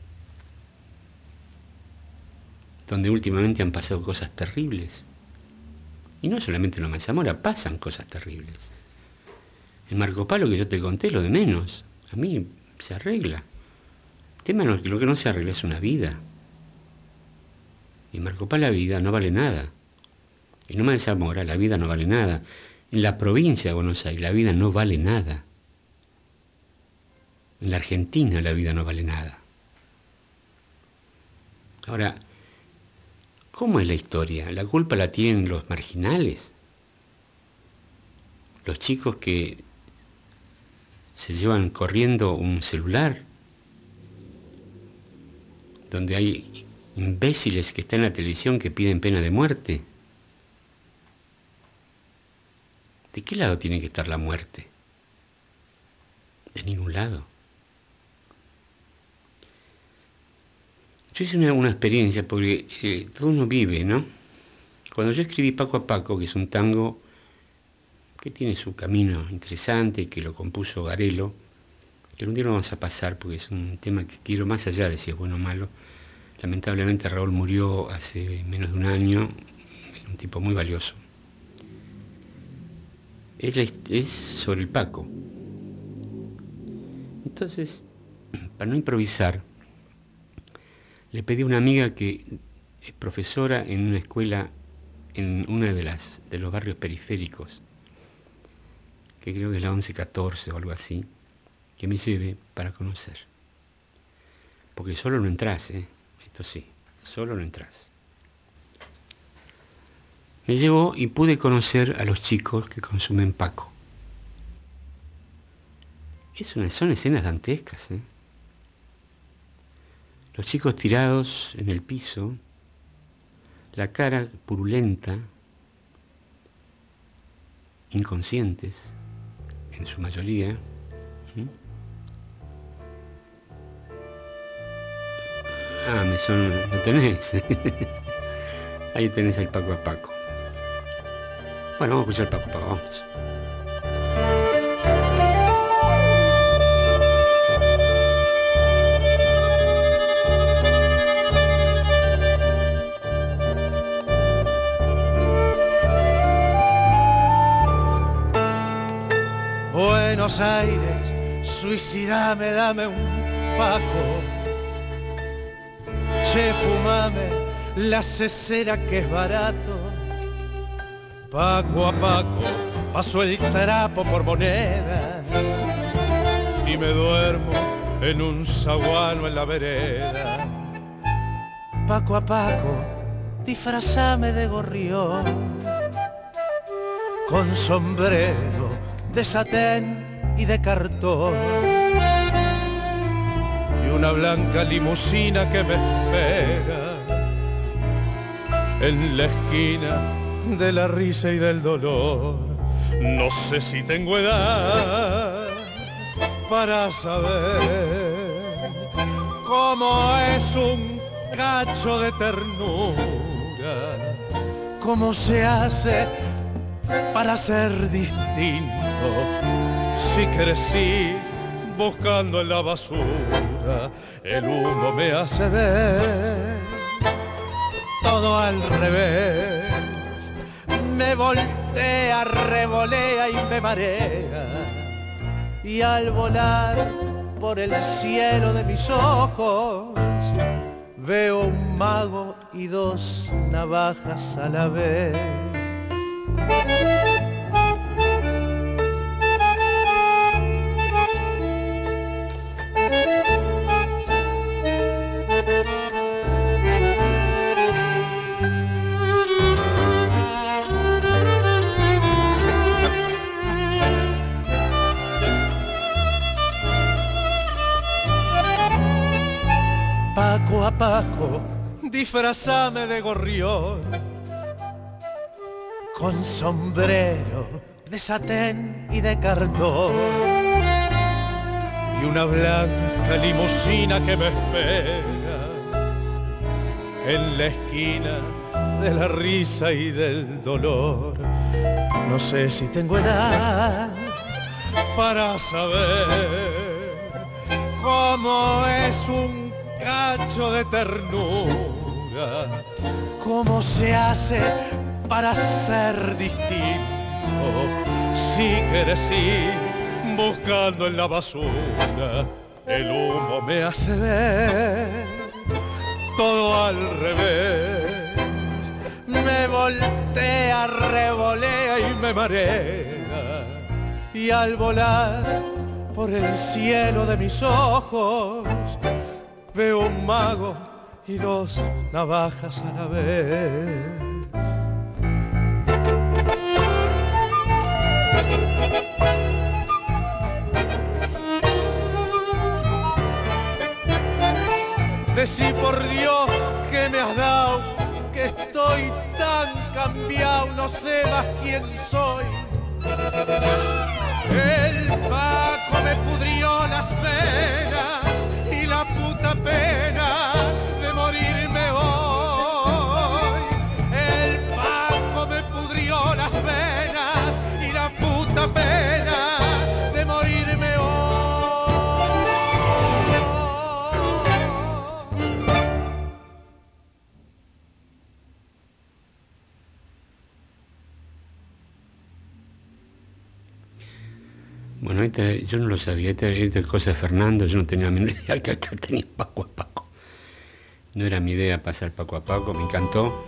Speaker 2: Donde últimamente han pasado cosas terribles. Y no solamente en Loma de Zamora, pasan cosas terribles. En Marco Palo, que yo te conté, lo de menos. A mí se arregla. El tema no es que lo que no se arregla es una vida. Y en Marco Palo la vida no vale nada. En Loma de Zamora la vida no vale nada. En la provincia de Buenos Aires la vida no vale nada. En la Argentina la vida no vale nada. Ahora, ¿cómo es la historia? ¿La culpa la tienen los marginales? Los chicos que se llevan corriendo un celular, donde hay imbéciles que están en la televisión que piden pena de muerte. ¿De qué lado tiene que estar la muerte? De ningún lado. Yo hice una, una experiencia, porque eh, todo uno vive, ¿no? Cuando yo escribí Paco a Paco, que es un tango que tiene su camino interesante, que lo compuso Garelo, que un día lo vamos a pasar porque es un tema que quiero más allá de si es bueno o malo. Lamentablemente Raúl murió hace menos de un año, un tipo muy valioso. Es, la, es sobre el Paco. Entonces, para no improvisar, le pedí a una amiga que es profesora en una escuela en una de las de los barrios periféricos, que creo que es la once catorce o algo así, que me lleve para conocer. Porque solo no entras, ¿eh? Esto sí, solo no entras. Me llevó y pude conocer a los chicos que consumen Paco. Es una, son escenas dantescas, ¿eh? Los chicos tirados en el piso, la cara purulenta, inconscientes, en su mayoría. ¿Mm? Ah, me son... ¿Lo tenés? Ahí tenés el Paco a Paco. Bueno, vamos a escuchar Paco a Paco, vamos.
Speaker 1: Buenos Aires,
Speaker 4: suicidame, dame un paco. Che, fumame la cesera que es barato. Paco a Paco paso el trapo por moneda y me duermo en un zaguano en la vereda. Paco a Paco, disfrazame de gorrión con sombrero de satén y de cartón y una blanca limusina que me espera en la esquina de la risa y del dolor. No sé si tengo edad para saber cómo es un cacho de ternura, cómo se hace para ser distinto. Si crecí buscando en la basura, el humo me hace ver todo al revés. Me voltea, revolea y me marea, y al volar por el cielo de mis ojos veo un mago y dos navajas a la vez. Paco a Paco, disfrazame de gorrión con sombrero de satén y de cartón y una blanca limusina que me espera en la esquina de la risa y del dolor. No sé si tengo edad para saber cómo es un cacho de ternura, cómo se hace para ser distinto. Si crecí buscando en la basura, el humo me hace ver todo al revés. Me voltea, revolea y me marea, y al volar por el cielo de mis ojos veo un mago y dos navajas a la vez. Decí por Dios que me has dado, que estoy tan cambiado, no sé más quién soy. El Paco me pudrió las venas y la puta pena de morirme hoy. El Paco me pudrió las venas y la puta pena de morirme hoy.
Speaker 2: Bueno, esta, yo no lo sabía, esta, esta cosa de Fernando, yo no tenía la menor idea que acá tenía Paco a Paco. No era mi idea pasar Paco a Paco, me encantó.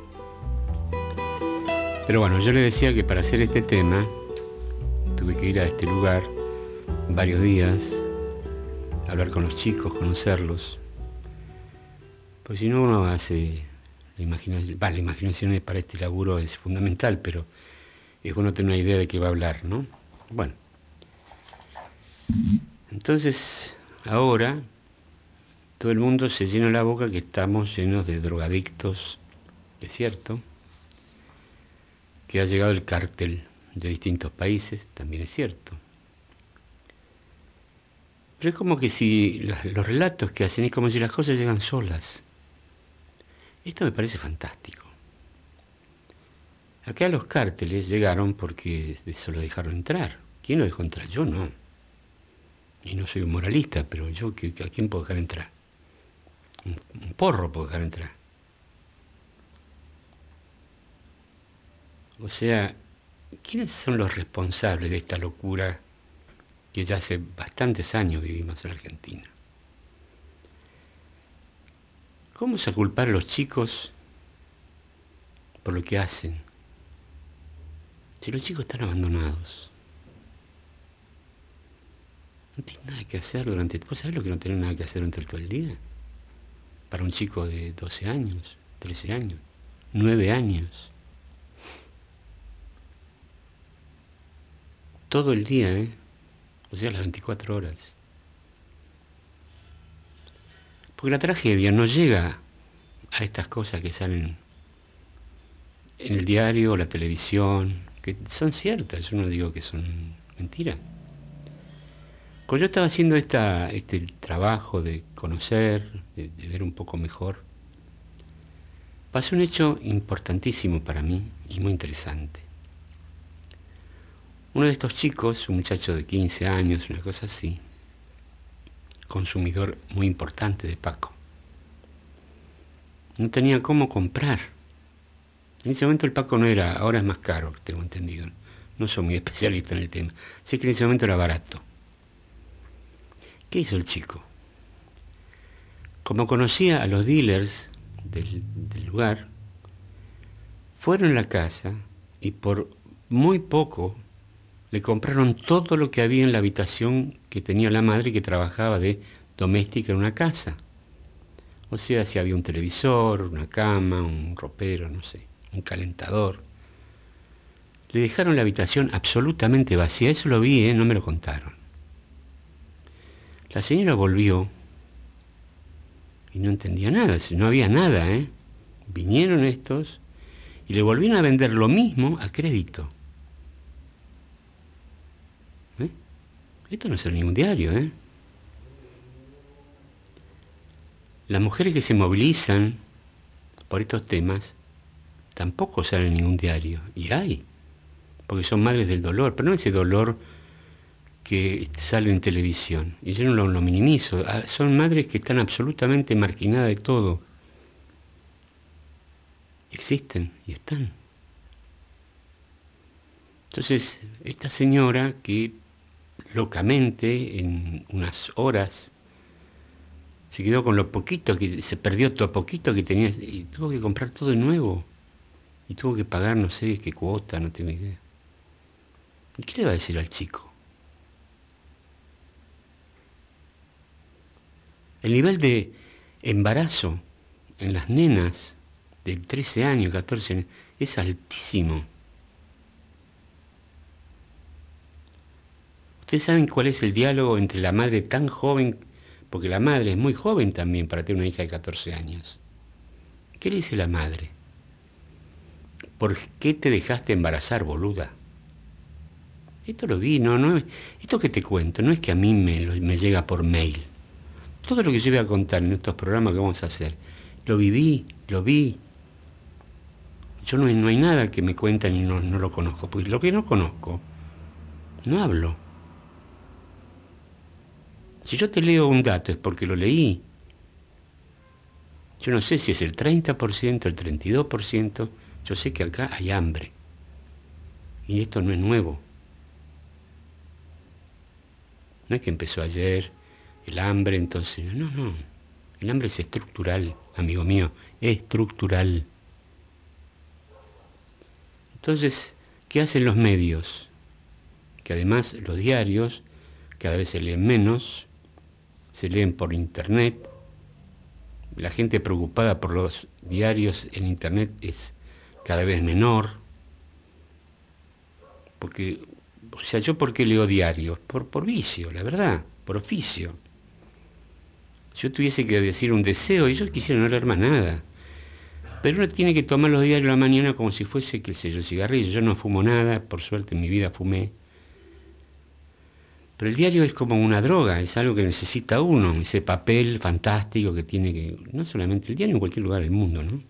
Speaker 2: Pero bueno, yo le decía que para hacer este tema tuve que ir a este lugar varios días, hablar con los chicos, conocerlos. Pues si no uno hace la imaginación, bah, la imaginación para este laburo es fundamental, pero es bueno tener una idea de qué va a hablar, ¿no? Bueno. Entonces, ahora, todo el mundo se llena la boca que estamos llenos de drogadictos, es cierto, que ha llegado el cártel de distintos países, también es cierto. Pero es como que si los, los relatos que hacen es como si las cosas llegan solas. Esto me parece fantástico. Acá los cárteles llegaron porque se lo dejaron entrar. ¿Quién lo dejó entrar? Yo no. Y no soy un moralista, pero yo, ¿a quién puedo dejar entrar? Un, un porro puedo dejar entrar. O sea, ¿quiénes son los responsables de esta locura que ya hace bastantes años vivimos en Argentina. ¿Cómo es a culpar a los chicos por lo que hacen? Si los chicos están abandonados, no tienen nada que hacer durante... ¿Vos sabés lo que no tienen nada que hacer durante todo el día? Para un chico de doce años, trece años, nueve años. Todo el día, ¿eh? O sea, las veinticuatro horas. Porque la tragedia no llega a estas cosas que salen en el diario o la televisión, que son ciertas, yo no digo que son mentiras. Cuando yo estaba haciendo esta, este trabajo de conocer, de, de ver un poco mejor, pasó un hecho importantísimo para mí y muy interesante. Uno de estos chicos, un muchacho de quince años, una cosa así, consumidor muy importante de Paco, no tenía cómo comprar. En ese momento el Paco no era, ahora es más caro, tengo entendido. No soy muy especialista en el tema. Sé que en ese momento era barato. ¿Qué hizo el chico? Como conocía a los dealers del, del lugar, fueron a la casa y por muy poco le compraron todo lo que había en la habitación que tenía la madre que trabajaba de doméstica en una casa. O sea, si había un televisor, una cama, un ropero, no sé, un calentador. Le dejaron la habitación absolutamente vacía. Eso lo vi, ¿eh? No me lo contaron. La señora volvió y no entendía nada, no había nada, ¿eh? Vinieron estos y le volvieron a vender lo mismo a crédito. ¿Eh? Esto no es en ningún diario, ¿eh? Las mujeres que se movilizan por estos temas tampoco salen en ningún diario, y hay, porque son madres del dolor, pero no ese dolor que sale en televisión, y yo no lo, lo minimizo, son madres que están absolutamente marginadas de todo. Existen y están. Entonces, esta señora que locamente, en unas horas, se quedó con lo poquito, que se perdió todo poquito que tenía, y tuvo que comprar todo de nuevo, y tuvo que pagar no sé qué cuota, no tengo idea. ¿Y qué le va a decir al chico? El nivel de embarazo en las nenas de trece años, catorce años, es altísimo. ¿Ustedes saben cuál es el diálogo entre la madre tan joven, porque la madre es muy joven también para tener una hija de catorce años? ¿Qué le dice la madre? ¿Por qué te dejaste embarazar, boluda? Esto lo vi, no, no, esto que te cuento no es que a mí me, me llega por mail. Todo lo que yo voy a contar en estos programas que vamos a hacer, lo viví, lo vi. Yo no, no hay nada que me cuentan y no, no lo conozco, porque lo que no conozco, no hablo. Si yo te leo un dato es porque lo leí. Yo no sé si es el treinta por ciento, el treinta y dos por ciento, yo sé que acá hay hambre. Y esto no es nuevo. No es que empezó ayer el hambre, entonces... No, no. El hambre es estructural, amigo mío. Estructural. Entonces, ¿qué hacen los medios? Que además los diarios cada vez se leen menos, se leen por internet. La gente preocupada por los diarios en internet es cada vez menor. Porque, o sea, ¿yo por qué leo diarios? Por, por vicio, la verdad, por oficio. Yo tuviese que decir un deseo y yo quisiera no leer más nada. Pero uno tiene que tomar los diarios a la mañana como si fuese, qué sé yo, cigarrillo. Yo no fumo nada, por suerte en mi vida fumé. Pero el diario es como una droga, es algo que necesita uno, ese papel fantástico que tiene que... No solamente el diario, en cualquier lugar del mundo, ¿no?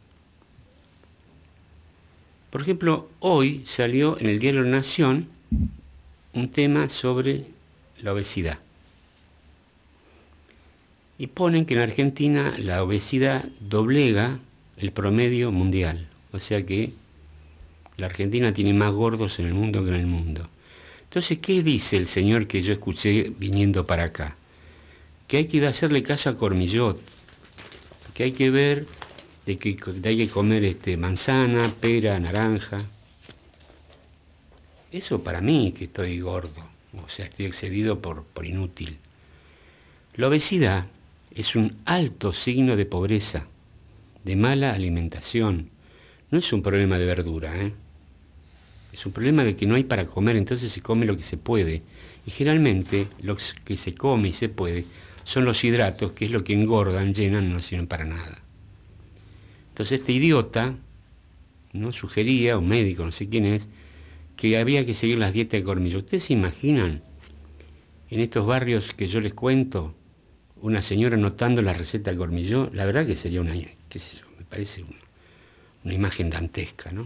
Speaker 2: Por ejemplo, hoy salió en el diario La Nación un tema sobre la obesidad. Y ponen que en Argentina la obesidad doblega el promedio mundial. O sea que la Argentina tiene más gordos en el mundo que en el mundo. Entonces, ¿qué dice el señor que yo escuché viniendo para acá? Que hay que hacerle caso a Cormillot, que hay que ver de que hay que comer este, manzana, pera, naranja. Eso para mí, que estoy gordo, o sea, estoy excedido por, por inútil. La obesidad es un alto signo de pobreza, de mala alimentación. No es un problema de verdura, ¿eh? Es un problema de que no hay para comer, entonces se come lo que se puede. Y generalmente lo que se come y se puede son los hidratos, que es lo que engordan, llenan, no sirven para nada. Entonces este idiota, ¿no?, sugería, un médico, no sé quién es, que había que seguir las dietas de Cormillot. ¿Ustedes se imaginan en estos barrios que yo les cuento, una señora anotando la receta de Cormillot? La verdad que sería una, qué sé yo, me parece una, una imagen dantesca, ¿no?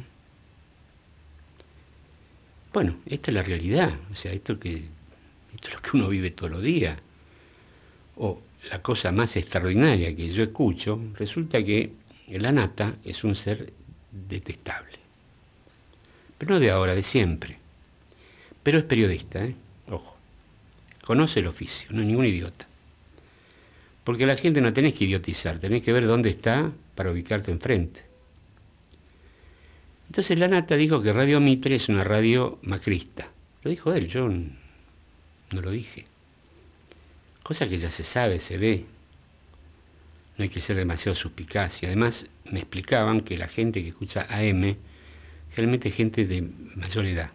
Speaker 2: Bueno, esta es la realidad, o sea, esto, que, esto es lo que uno vive todos los días. O la cosa más extraordinaria que yo escucho, resulta que la nata es un ser detestable. Pero no de ahora, de siempre. Pero es periodista, ¿eh? Ojo. Conoce el oficio, no es ningún idiota. Porque a la gente no tenés que idiotizar, tenés que ver dónde está para ubicarte enfrente. Entonces la nata dijo que Radio Mitre es una radio macrista. Lo dijo él, yo no lo dije. Cosa que ya se sabe, se ve. No hay que ser demasiado suspicaz. Y además me explicaban que la gente que escucha A M, realmente es gente de mayor edad.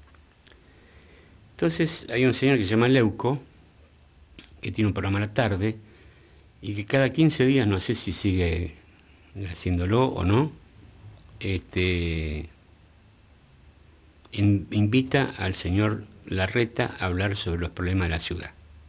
Speaker 2: Entonces hay un señor que se llama Leuco, que tiene un programa a la tarde, y que cada quince días, no sé si sigue haciéndolo o no, este, in, invita al señor Larreta a hablar sobre los problemas de la ciudad.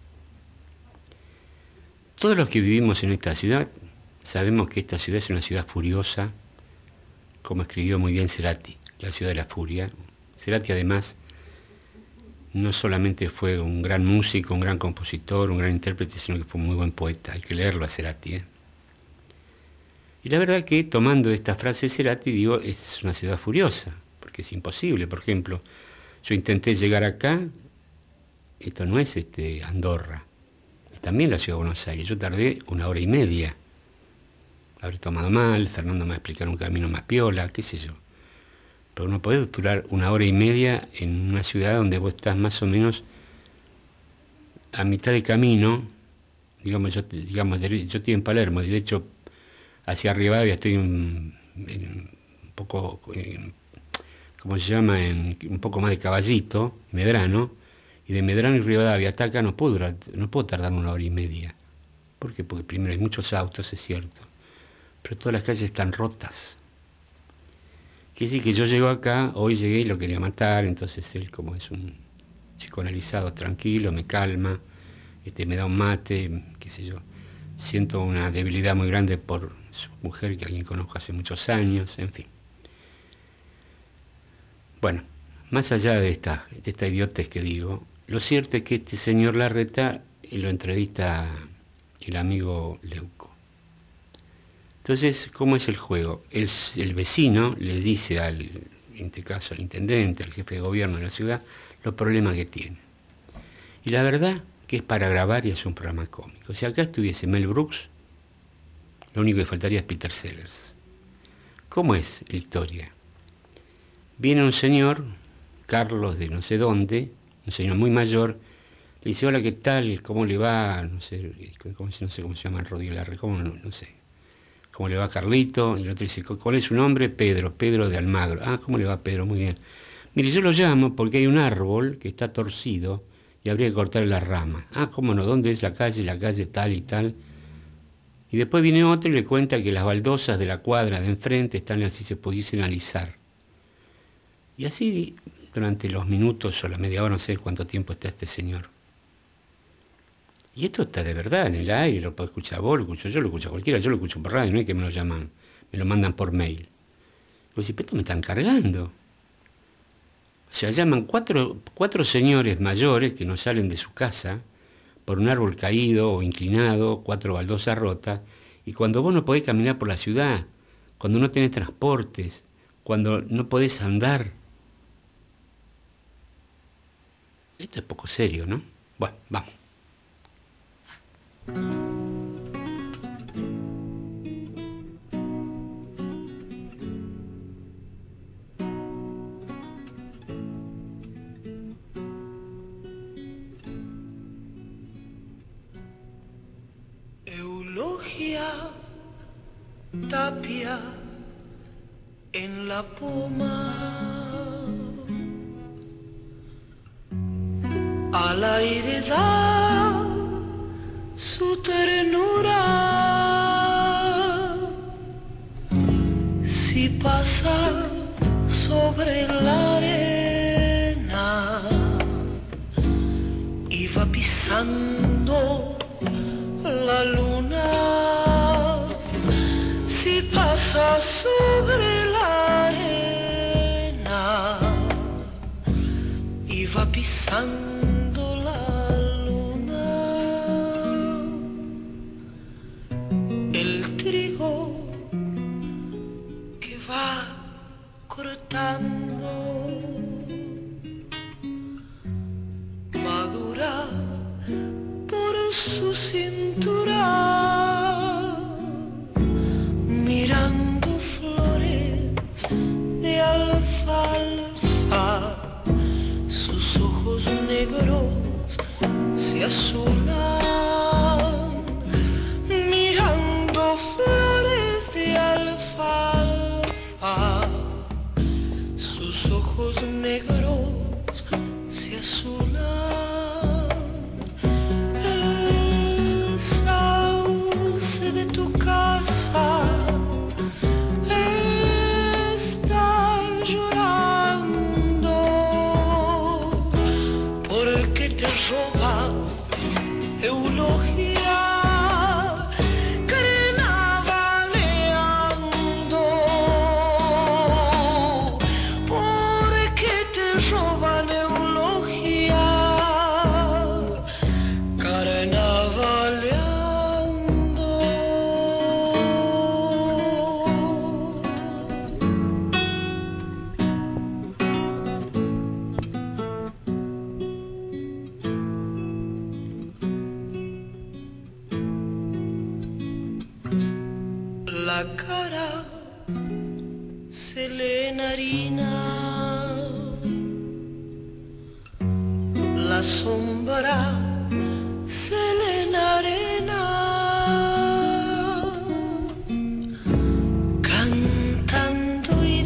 Speaker 2: Todos los que vivimos en esta ciudad sabemos que esta ciudad es una ciudad furiosa, como escribió muy bien Cerati, la ciudad de la furia. Cerati además no solamente fue un gran músico, un gran compositor, un gran intérprete, sino que fue un muy buen poeta. Hay que leerlo a Cerati, ¿eh? Y la verdad que tomando esta frase de Cerati, digo, es una ciudad furiosa, porque es imposible. Por ejemplo, yo intenté llegar acá, esto no es este Andorra, es también la ciudad de Buenos Aires. Yo tardé una hora y media. Habré tomado mal, Fernando me va a explicar un camino más piola, qué sé yo. Pero no podés durar una hora y media en una ciudad donde vos estás más o menos a mitad de camino. Digamos, yo, digamos, yo estoy en Palermo, y de hecho, hacia Rivadavia estoy en, en un poco, en, ¿cómo se llama?, en un poco más de Caballito, Medrano, y de Medrano y Rivadavia hasta acá no puedo, durar, no puedo tardar una hora y media. ¿Por qué? Porque primero hay muchos autos, es cierto, pero todas las calles están rotas. Quiere decir que yo llego acá, hoy llegué y lo quería matar, entonces él, como es un chico analizado, tranquilo, me calma, este, me da un mate, qué sé yo. Siento una debilidad muy grande por su mujer, que alguien conozco hace muchos años, en fin. Bueno, más allá de esta, de esta idiotez que digo, lo cierto es que este señor Larreta lo entrevista el amigo Leuco. Entonces, ¿cómo es el juego? El, el vecino le dice al, en este caso al intendente, al jefe de gobierno de la ciudad, los problemas que tiene. Y la verdad que es para grabar y es un programa cómico. Si acá estuviese Mel Brooks, lo único que faltaría es Peter Sellers. ¿Cómo es la historia? Viene un señor, Carlos de no sé dónde, un señor muy mayor, le dice, hola, ¿qué tal? ¿Cómo le va? No sé, cómo, no sé cómo se llama Rodríguez Larre, ¿cómo? No, no sé. ¿Cómo le va Carlito? Y el otro dice, ¿cuál es su nombre? Pedro, Pedro de Almagro. Ah, ¿cómo le va Pedro? Muy bien. Mire, yo lo llamo porque hay un árbol que está torcido y habría que cortar la rama. Ah, ¿cómo no? ¿Dónde es la calle? La calle tal y tal. Y después viene otro y le cuenta que las baldosas de la cuadra de enfrente están así, se pudiesen alisar. Y así, durante los minutos o la media hora, no sé cuánto tiempo está este señor. Y esto está de verdad en el aire, lo puedo escuchar vos, lo escucho yo, lo escucho cualquiera, yo lo escucho por radio, no es que me lo llaman, me lo mandan por mail. Pues si, pero esto me están cargando. O sea, llaman cuatro, cuatro señores mayores que no salen de su casa por un árbol caído o inclinado, cuatro baldosas rotas, y cuando vos no podés caminar por la ciudad, cuando no tenés transportes, cuando no podés andar, Esto es poco serio, ¿no? Bueno, vamos.
Speaker 5: Eulogia tapia en la poma, al aire da su ternura. Si pasa sobre la arena y va pisando la luna, si pasa sobre la arena y va pisando la luna, el trigo que va cortando madura por su cintura, mirando flores de alfalfa, sus ojos negros se azulan, mirando flores de alfalfa, sus ojos negros se azulan. De tu casa está llorando porque te roba eulogia, carnavaleando, porque te roban eulogia, carnavaleando. La cara se le enharina, la sombra se le enarena, cantando y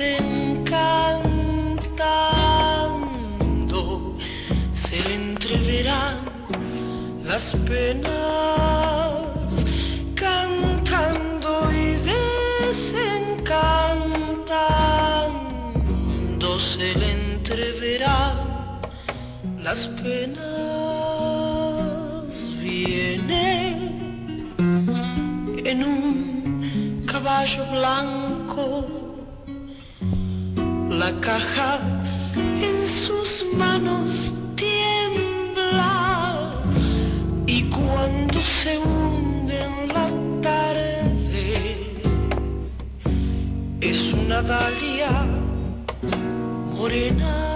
Speaker 5: desencantando, se le entreverán las penas, cantando y desencantando, se le entreverán las penas. Viene en un caballo blanco, la caja en sus manos tiembla, y cuando se hunde en la tarde es una dalia morena,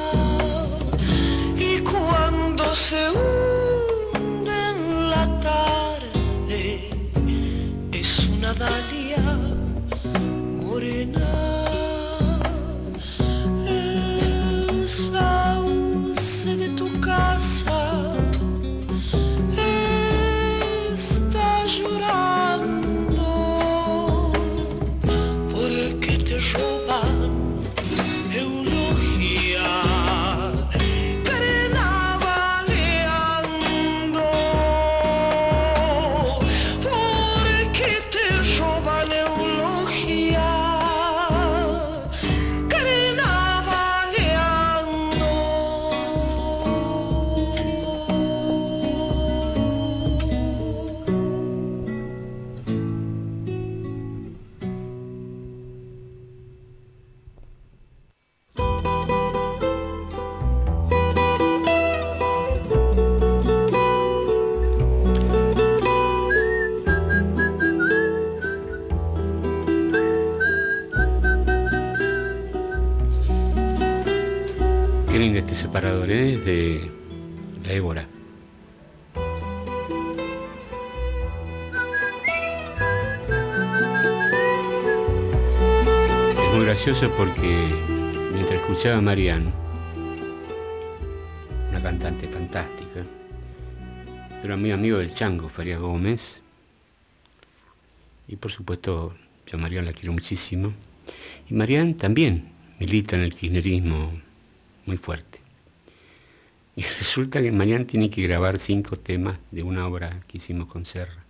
Speaker 5: y cuando se hunde en la tarde es una dalia morena. El sauce
Speaker 2: fuertes separadores de la ébola. Es muy gracioso porque mientras escuchaba a Marianne, una cantante fantástica, era muy amigo del Chango, Farías Gómez, y por supuesto yo a Marianne la quiero muchísimo, y Marianne también milita en el kirchnerismo muy fuerte. Y resulta que Marianne tiene que grabar cinco temas de una obra que hicimos con Serra.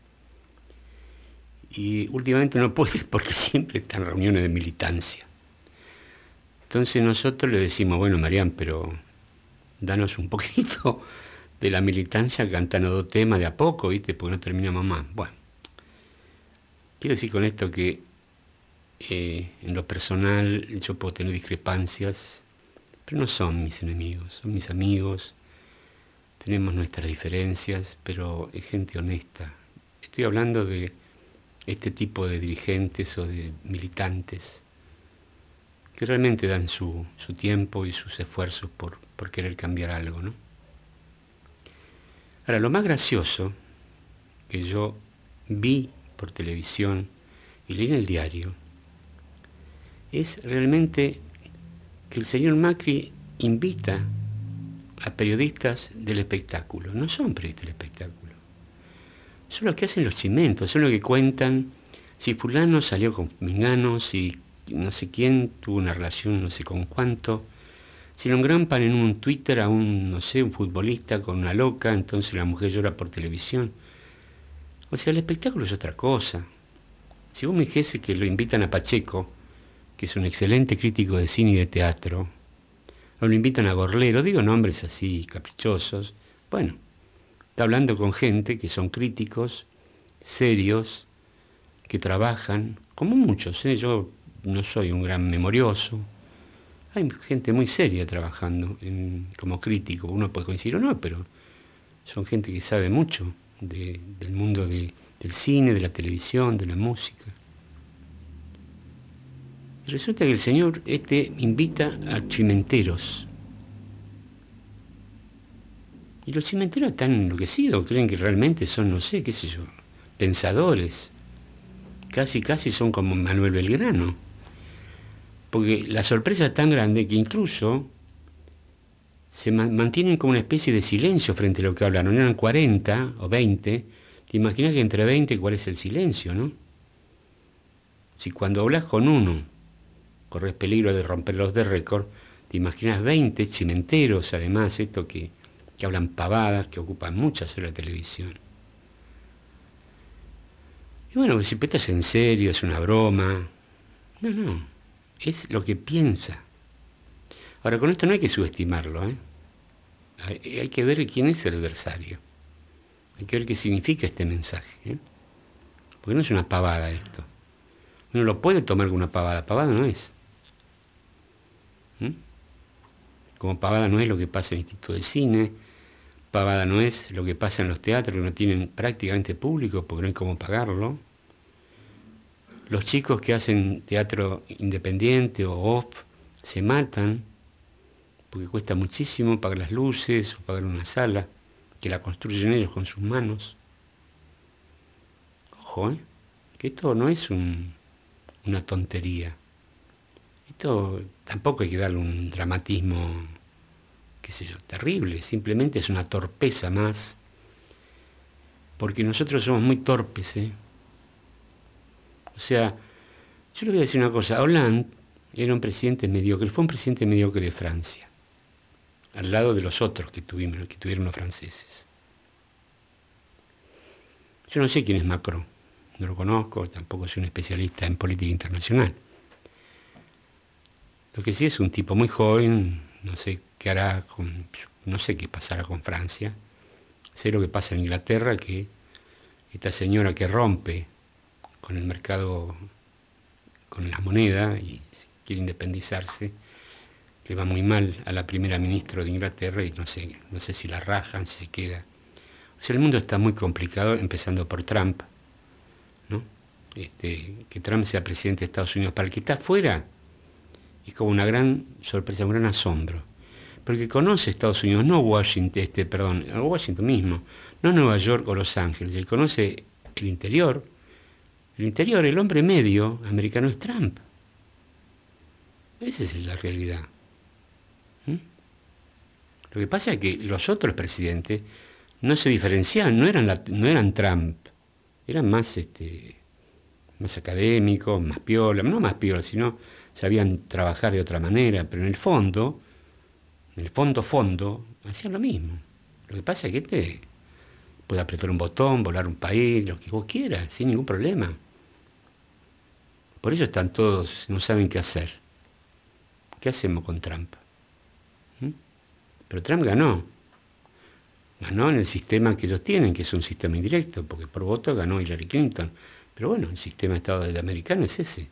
Speaker 2: Y últimamente no puede porque siempre está en reuniones de militancia. Entonces nosotros le decimos, bueno Marianne, pero danos un poquito de la militancia, cantanos dos temas de a poco, ¿viste? Porque no terminamos más. Bueno, quiero decir con esto que eh, en lo personal yo puedo tener discrepancias, pero no son mis enemigos, son mis amigos. Tenemos nuestras diferencias, pero es gente honesta. Estoy hablando de este tipo de dirigentes o de militantes que realmente dan su, su tiempo y sus esfuerzos por, por querer cambiar algo, ¿no? Ahora, lo más gracioso que yo vi por televisión y leí en el diario es realmente que el señor Macri invita a periodistas del espectáculo. No son periodistas del espectáculo. Son los que hacen los chimentos, son los que cuentan si fulano salió con mengano, si no sé quién tuvo una relación no sé con cuánto, si lo engrampan en un Twitter a un, no sé, un futbolista con una loca, entonces la mujer llora por televisión. O sea, el espectáculo es otra cosa. Si vos me dijese que lo invitan a Pacheco, que es un excelente crítico de cine y de teatro, o lo invitan a Gorlero, digo nombres así caprichosos, bueno, está hablando con gente que son críticos, serios, que trabajan, como muchos, ¿eh? Yo no soy un gran memorioso. Hay gente muy seria trabajando en, como crítico, uno puede coincidir o no, pero son gente que sabe mucho de, del mundo de, del cine, de la televisión, de la música. Y resulta que el señor este invita a chimenteros. Y los chimenteros están enloquecidos, creen que realmente son, no sé, qué sé yo, pensadores. Casi, casi son como Manuel Belgrano. Porque la sorpresa es tan grande que incluso se mantienen como una especie de silencio frente a lo que hablaron. Eran cuarenta o veinte. Te imaginas que entre veinte, ¿cuál es el silencio, no? Si cuando hablas con uno corres peligro de romper los de récord, te imaginas veinte chimenteros, además, esto que, que hablan pavadas, que ocupan muchas horas de televisión. Y bueno, si esto es en serio, es una broma. No, no, es lo que piensa. Ahora, con esto no hay que subestimarlo, ¿eh? Hay, hay que ver quién es el adversario. Hay que ver qué significa este mensaje, ¿eh? Porque no es una pavada esto. Uno lo puede tomar como una pavada, pavada no es. ¿Mm? Como pavada no es lo que pasa en el Instituto de Cine, pavada no es lo que pasa en los teatros que no tienen prácticamente público porque no hay cómo pagarlo. Los chicos que hacen teatro independiente o off se matan porque cuesta muchísimo pagar las luces o pagar una sala que la construyen ellos con sus manos. Ojo, ¿eh? Que esto no es un, una tontería. Esto tampoco hay que darle un dramatismo, qué sé yo, terrible. Simplemente es una torpeza más. Porque nosotros somos muy torpes, ¿eh? O sea, yo le voy a decir una cosa. Hollande era un presidente mediocre, fue un presidente mediocre de Francia, al lado de los otros que tuvimos, que tuvieron los franceses. Yo no sé quién es Macron, no lo conozco, tampoco soy un especialista en política internacional. Lo que sí es un tipo muy joven, no sé qué hará con, no sé qué pasará con Francia. Sé lo que pasa en Inglaterra, que esta señora que rompe con el mercado, con la moneda y quiere independizarse, le va muy mal a la primera ministra de Inglaterra y no sé, no sé si la rajan, si se queda. O sea, el mundo está muy complicado, empezando por Trump, ¿no? Este, que Trump sea presidente de Estados Unidos, para el que está afuera, es como una gran sorpresa, un gran asombro. porque conoce Estados Unidos, no Washington, este, perdón, Washington mismo, no Nueva York o Los Ángeles, él conoce el interior. El interior, el hombre medio americano es Trump. Esa es la realidad. ¿Mm? Lo que pasa es que los otros presidentes no se diferenciaban, no eran, la, no eran Trump, eran más, este, más académicos, más piola, no más piola, sino sabían trabajar de otra manera, pero en el fondo, en el fondo, fondo, hacían lo mismo. Lo que pasa es que este puede apretar un botón, volar un país, lo que vos quieras, sin ningún problema. Por eso están todos, no saben qué hacer. ¿Qué hacemos con Trump? ¿Mm? Pero Trump ganó. Ganó en el sistema que ellos tienen, que es un sistema indirecto, porque por voto ganó Hillary Clinton. Pero bueno, el sistema estadounidense es ese.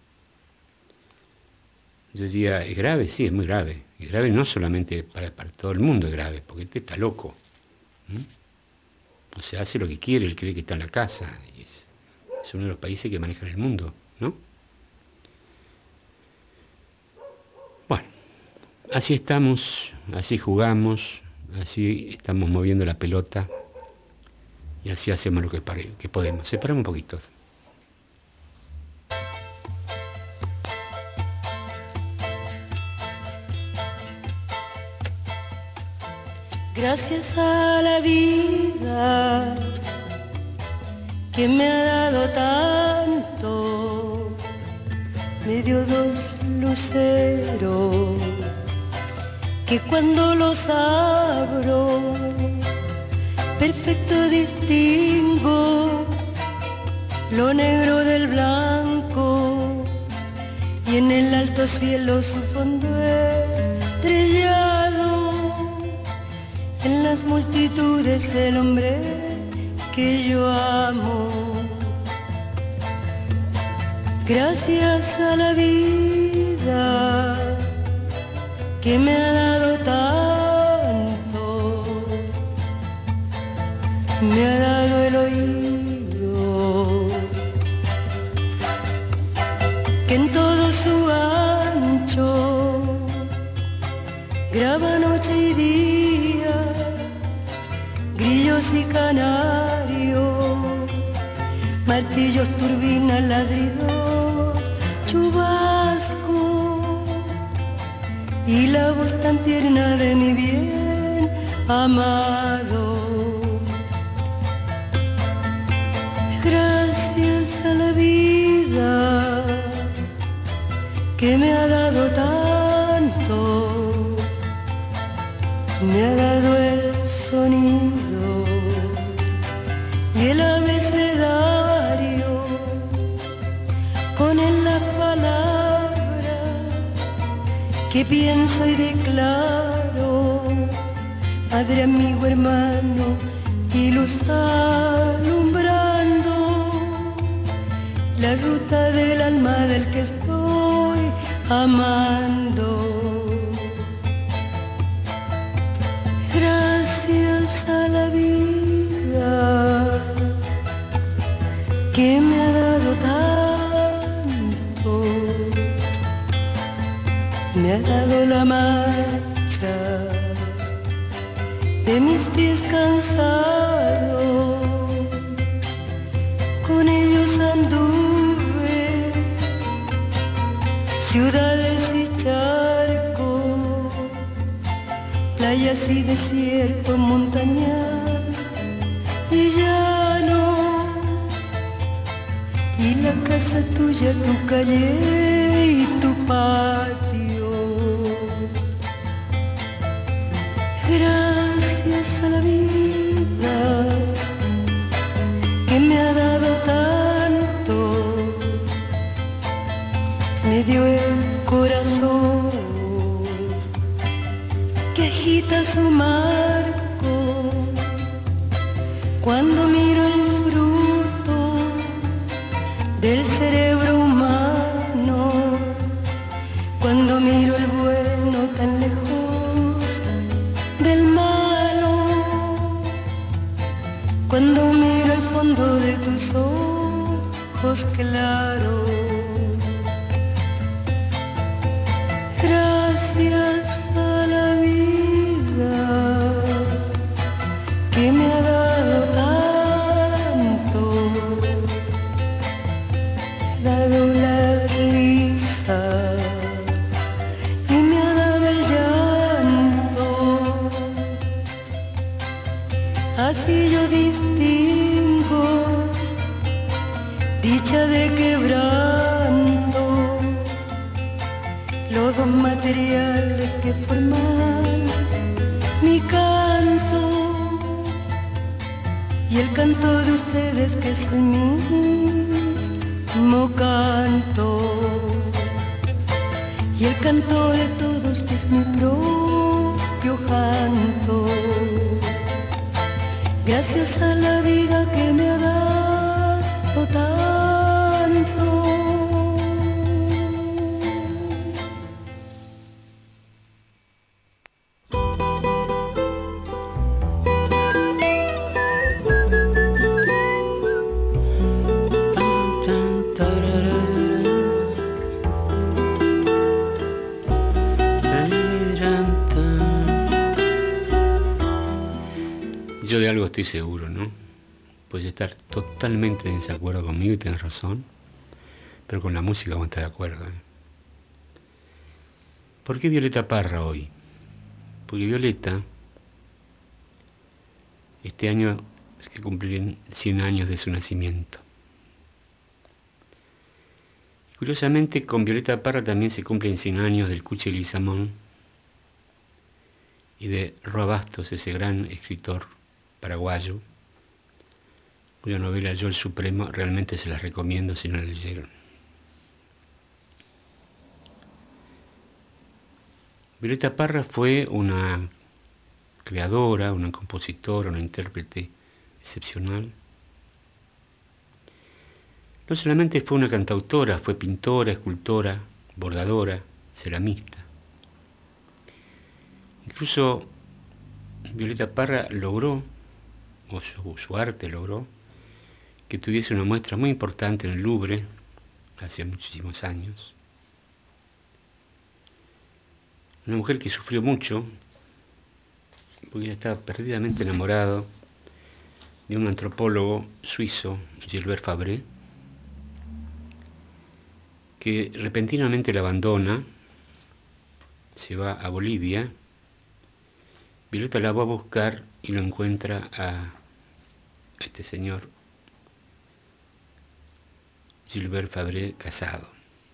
Speaker 2: Yo diría, ¿es grave? Sí, es muy grave. Es grave no solamente para, para todo el mundo, es grave, porque este está loco. ¿Mm? O sea, hace lo que quiere, él cree que está en la casa. Y es, es uno de los países que manejan el mundo, ¿no? Bueno, así estamos, así jugamos, así estamos moviendo la pelota y así hacemos lo que, pare, que podemos. Separamos un poquito.
Speaker 5: Gracias a la vida que me ha dado tanto, me dio dos luceros que cuando los abro perfecto distingo lo negro del blanco y en el alto cielo su fondo estrellado. En las multitudes del hombre que yo amo. Gracias a la vida que me ha dado tanto, me ha dado el oído que en todo su ancho graba noche y día, grillos y canarios, martillos, turbinas, ladridos, chubasco y la voz tan tierna de mi bien amado. Gracias a la vida que me ha dado tanto, me ha dado el sonido y el abecedario, con él las palabras que pienso y declaro, padre, amigo, hermano y luz alumbrando la ruta del alma del que estoy amando. Gracias a la vida que me ha dado tanto, me ha dado la marcha de mis pies cansados, con ellos anduve ciudades y charcos, playas y desiertos, montañas y llano, y la casa tuya, tu calle y tu patio. Gracias a la vida que me ha dado tanto, me dio el corazón que agita su marco cuando miro el fruto del cerebro humano, cuando miro el bueno tan lejos del malo, cuando miro el fondo de tus ojos claros. Gracias a la vida que me ha dado tanto, me ha dado la risa y me ha dado el llanto, así yo distingo dicha de quebranto, los dos materiales que forman mi canto y el canto de ustedes que es el mismo canto y el canto de todos que es mi propio canto, gracias a la vida que me ha dado tanto.
Speaker 2: Yo de algo estoy seguro, ¿no? Puedes estar totalmente en desacuerdo conmigo y tienes razón, pero con la música vamos a estar de acuerdo, ¿eh? ¿Por qué Violeta Parra hoy? Porque Violeta, este año es que cumplirían cien años de su nacimiento. Curiosamente, con Violeta Parra también se cumplen cien años del Cuchi Leguizamón y de Roa Bastos, ese gran escritor paraguayo, cuya novela Yo el Supremo realmente se las recomiendo si no la leyeron. Violeta Parra fue una creadora, una compositora, una intérprete excepcional. No solamente fue una cantautora, fue pintora, escultora, bordadora, ceramista. Incluso Violeta Parra logró, o su, su arte logró, que tuviese una muestra muy importante en el Louvre, hace muchísimos años. Una mujer que sufrió mucho, porque ella estaba perdidamente enamorado de un antropólogo suizo, Gilbert Fabre, que repentinamente la abandona, se va a Bolivia. Violeta la va a buscar y lo encuentra a este señor Gilbert Fabre casado.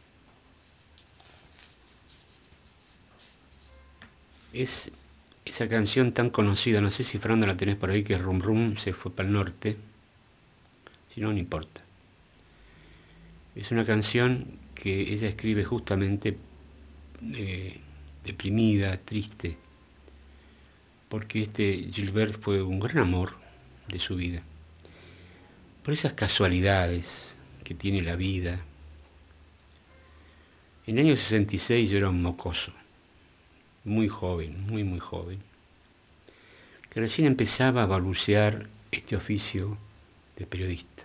Speaker 2: Es esa canción tan conocida, no sé si Fernando la tenés por ahí, que es Rum Rum se fue para el norte, si no, no importa. Es una canción que ella escribe justamente eh, deprimida, triste, porque este Gilbert fue un gran amor de su vida. Por esas casualidades que tiene la vida. En el año sesenta y seis yo era un mocoso, muy joven, muy muy joven, que recién empezaba a balbucear este oficio de periodista.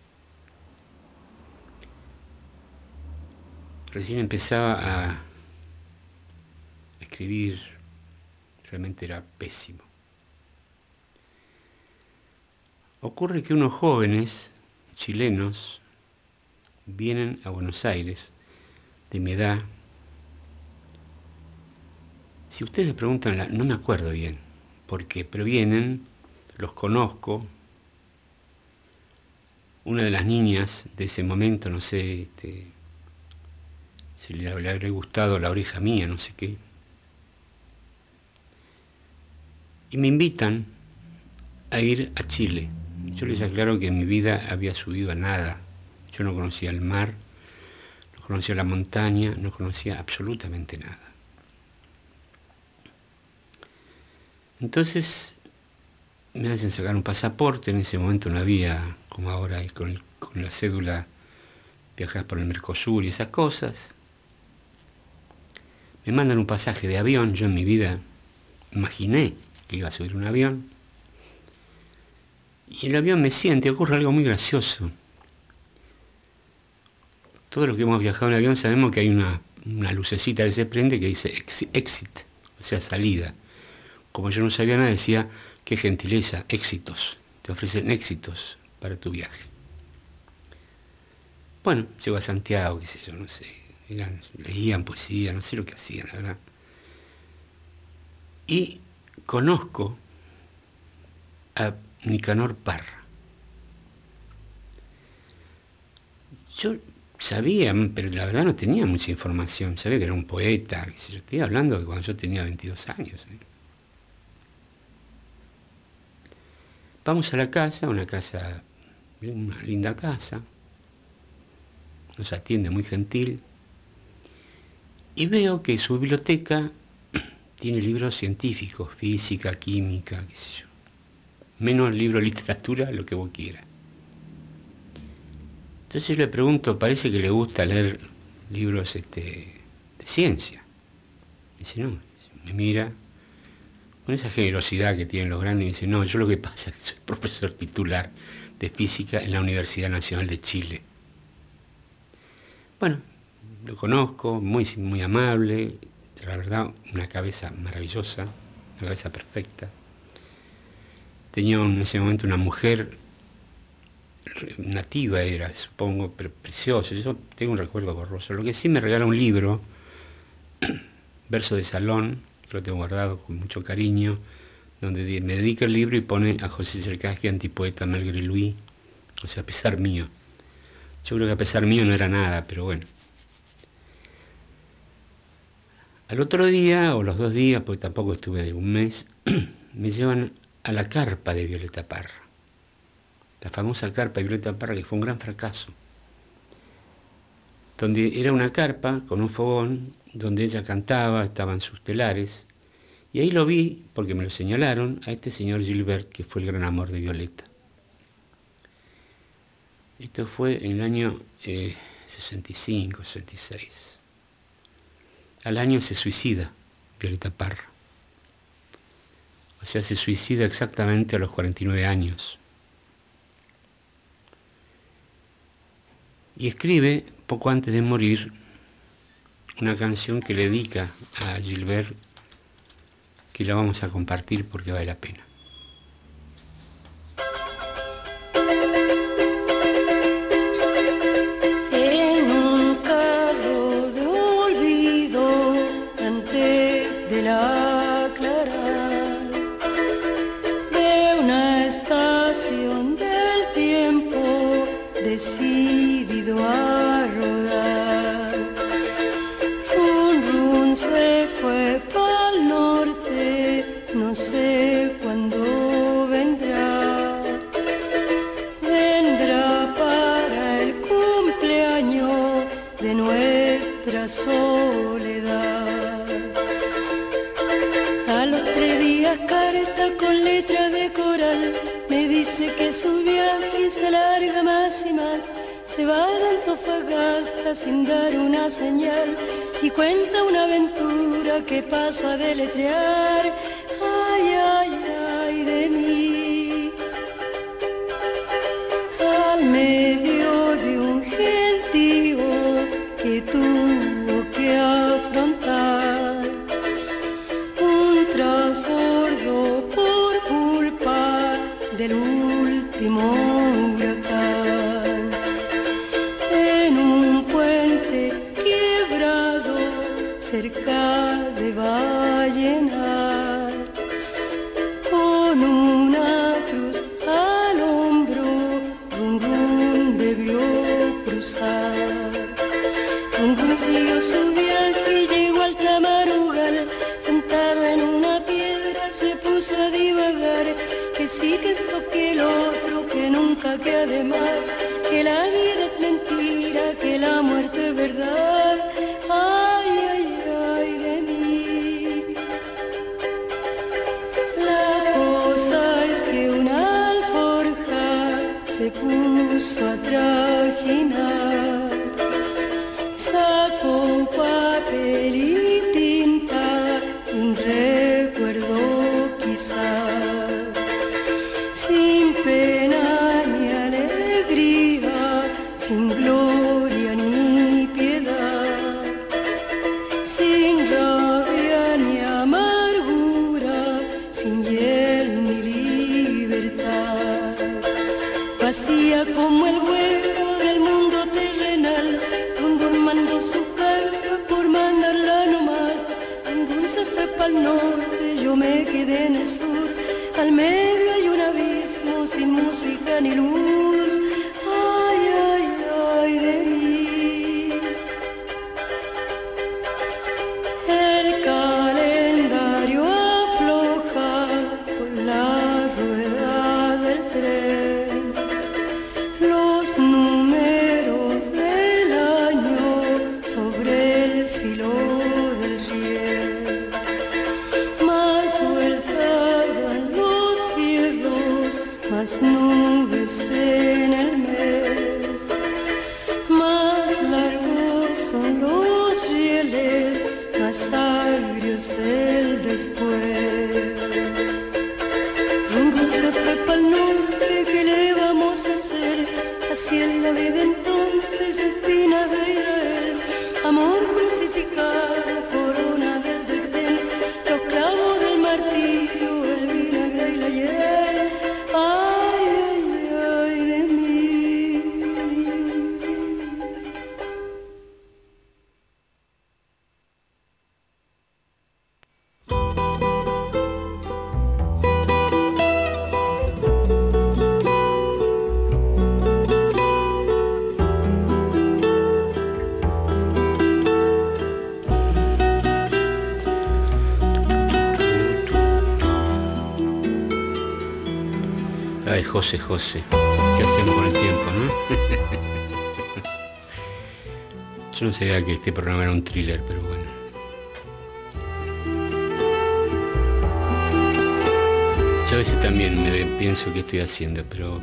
Speaker 2: Recién empezaba a escribir, realmente era pésimo. Ocurre que unos jóvenes chilenos vienen a Buenos Aires, de mi edad. Si ustedes me preguntan, la, no me acuerdo bien por qué, pero vienen, los conozco. Una de las niñas de ese momento, no sé, este, si le, le habrá gustado La Oreja Mía, no sé qué. Y me invitan a ir a Chile. Yo les aclaro que en mi vida había subido a nada. Yo no conocía el mar, no conocía la montaña, no conocía absolutamente nada. Entonces me hacen sacar un pasaporte. En ese momento no había, como ahora, con, con la cédula viajar por el Mercosur y esas cosas. Me mandan un pasaje de avión. Yo en mi vida imaginé que iba a subir un avión. Y el avión me siente, ocurre algo muy gracioso. Todos los que hemos viajado en avión sabemos que hay una, una lucecita que se prende que dice exit, o sea, salida. Como yo no sabía nada, decía qué gentileza, éxitos, te ofrecen éxitos para tu viaje. Bueno, llego a Santiago, qué sé yo, no sé, eran, leían poesía, no sé lo que hacían, la verdad. Y conozco a Nicanor Parra. Yo sabía, pero la verdad no tenía mucha información, sabía que era un poeta, qué sé yo, estoy hablando de cuando yo tenía veintidós años. ¿eh? Vamos a la casa, una casa, una linda casa, nos atiende muy gentil, y veo que su biblioteca tiene libros científicos, física, química, qué sé yo, menos libro de literatura, lo que vos quieras. Entonces le pregunto, parece que le gusta leer libros este, de ciencia. Me dice, no, me mira con esa generosidad que tienen los grandes y dice, no, yo lo que pasa es que soy profesor titular de física en la Universidad Nacional de Chile. Bueno, lo conozco, muy, muy amable, la verdad, una cabeza maravillosa, una cabeza perfecta. Tenía en ese momento una mujer nativa, era, supongo, pero preciosa. Yo tengo un recuerdo borroso. Lo que sí me regala un libro, Verso de Salón, que lo tengo guardado con mucho cariño, donde me dedica el libro y pone a José Cherkassky, antipoeta malgré lui, o sea, a pesar mío. Yo creo que a pesar mío no era nada, pero bueno. Al otro día, o los dos días, porque tampoco estuve de un mes, me llevan a la carpa de Violeta Parra. La famosa carpa de Violeta Parra, que fue un gran fracaso. Donde era una carpa con un fogón, donde ella cantaba, estaban sus telares. Y ahí lo vi, porque me lo señalaron, a este señor Gilbert, que fue el gran amor de Violeta. Esto fue en el año eh, sesenta y cinco, sesenta y seis. Al año se suicida Violeta Parra. O sea, se suicida exactamente a los cuarenta y nueve años. Y escribe, poco antes de morir, una canción que le dedica a Gilbert, que la vamos a compartir porque vale la pena.
Speaker 5: En un carro de olvido, antes de la aclarar de una estación del tiempo, decidido a rodar, un run se fue pa'l norte, no sé cuándo vendrá, vendrá para el cumpleaños de nuestra soledad. A los tres días carta con letra de coral, me dice que su viaje se alarga más y más, se va de Antofagasta sin dar una señal, y cuenta una aventura que paso a deletrear. Ay, ay, ay de mí, al medio de un gentío que tuvo que afrontar un trasbordo por culpa del último huracán. En un puente quebrado cerca de Vallenar, con una cruz al hombro, Run Run debió cruzar. Run Run siguió su viaje y llegó al Tamarugal, sentado en una piedra se puso a divagar, que sí, que esto, que el otro, que nunca, que además, que la vida es mentira, que la muerte es verdad. Ay, ay, ay de mí. La cosa es que una alforja se puso a trajinar, sacó papel y tinta, un recuerdo quizás, sin pena ni alegría, sin gloria ni piedad, sin rabia ni amargura, sin hiel ni era como el hueco del mundo terrenal. Rondón mandó su carta por mandarla nomás. Rondón se fue pa'l norte, yo me quedé en el sur. Al medio hay un abismo sin música ni luz. Ay, ay, ay de mí. El calendario afloja con la rueda del tren. Los números del año sobre el filo del riel. Más vueltas dan los cielos, más nubes en el mes. Más largos son los rieles, más agrio es el después. Rumbo se fue pa'l norte, ¿qué le vamos a hacer? Así es la vida entonces, espina de Israel. Amor crucificado, corona del destén, los clavos del martirio, el vinagre y la hiel. Ay, ay, ay de mí.
Speaker 2: Ay, José, José, ¿qué hacemos con el tiempo, no? Yo no sabía que este programa era un thriller, pero bueno. Yo a veces también me pienso qué estoy haciendo, pero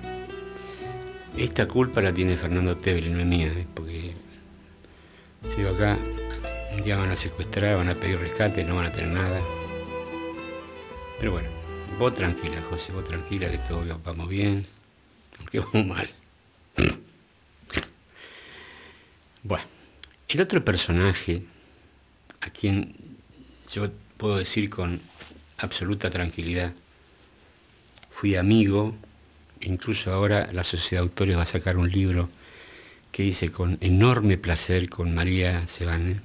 Speaker 2: esta culpa la tiene Fernando Tevele, no es mía, ¿eh? Porque sigo acá, un día van a secuestrar, van a pedir rescate, no van a tener nada. Pero bueno. Vos tranquila, José, vos tranquila, que todos vamos bien, aunque vamos mal. Bueno, el otro personaje, a quien yo puedo decir con absoluta tranquilidad, fui amigo, incluso ahora la Sociedad de Autores va a sacar un libro que hice con enorme placer con María Sebane,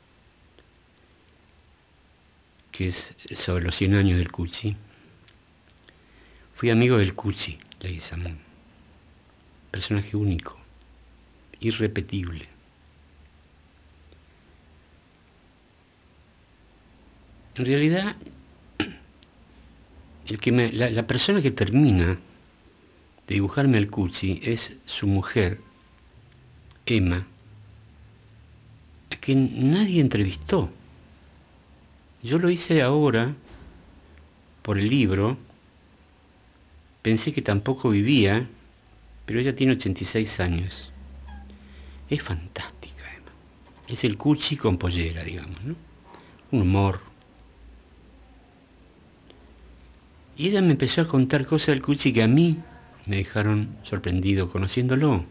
Speaker 2: que es sobre los cien años del Cuchi. Fui amigo del Cuchi Leguizamón, personaje único, irrepetible. En realidad, el que me, la, la persona que termina de dibujarme al Cuchi es su mujer, Emma, a quien nadie entrevistó. Yo lo hice ahora por el libro. Pensé que tampoco vivía, pero ella tiene ochenta y seis años. Es fantástica, Emma. Es el Cuchi con pollera, digamos, ¿no? Un humor. Y ella me empezó a contar cosas del Cuchi que a mí me dejaron sorprendido conociéndolo.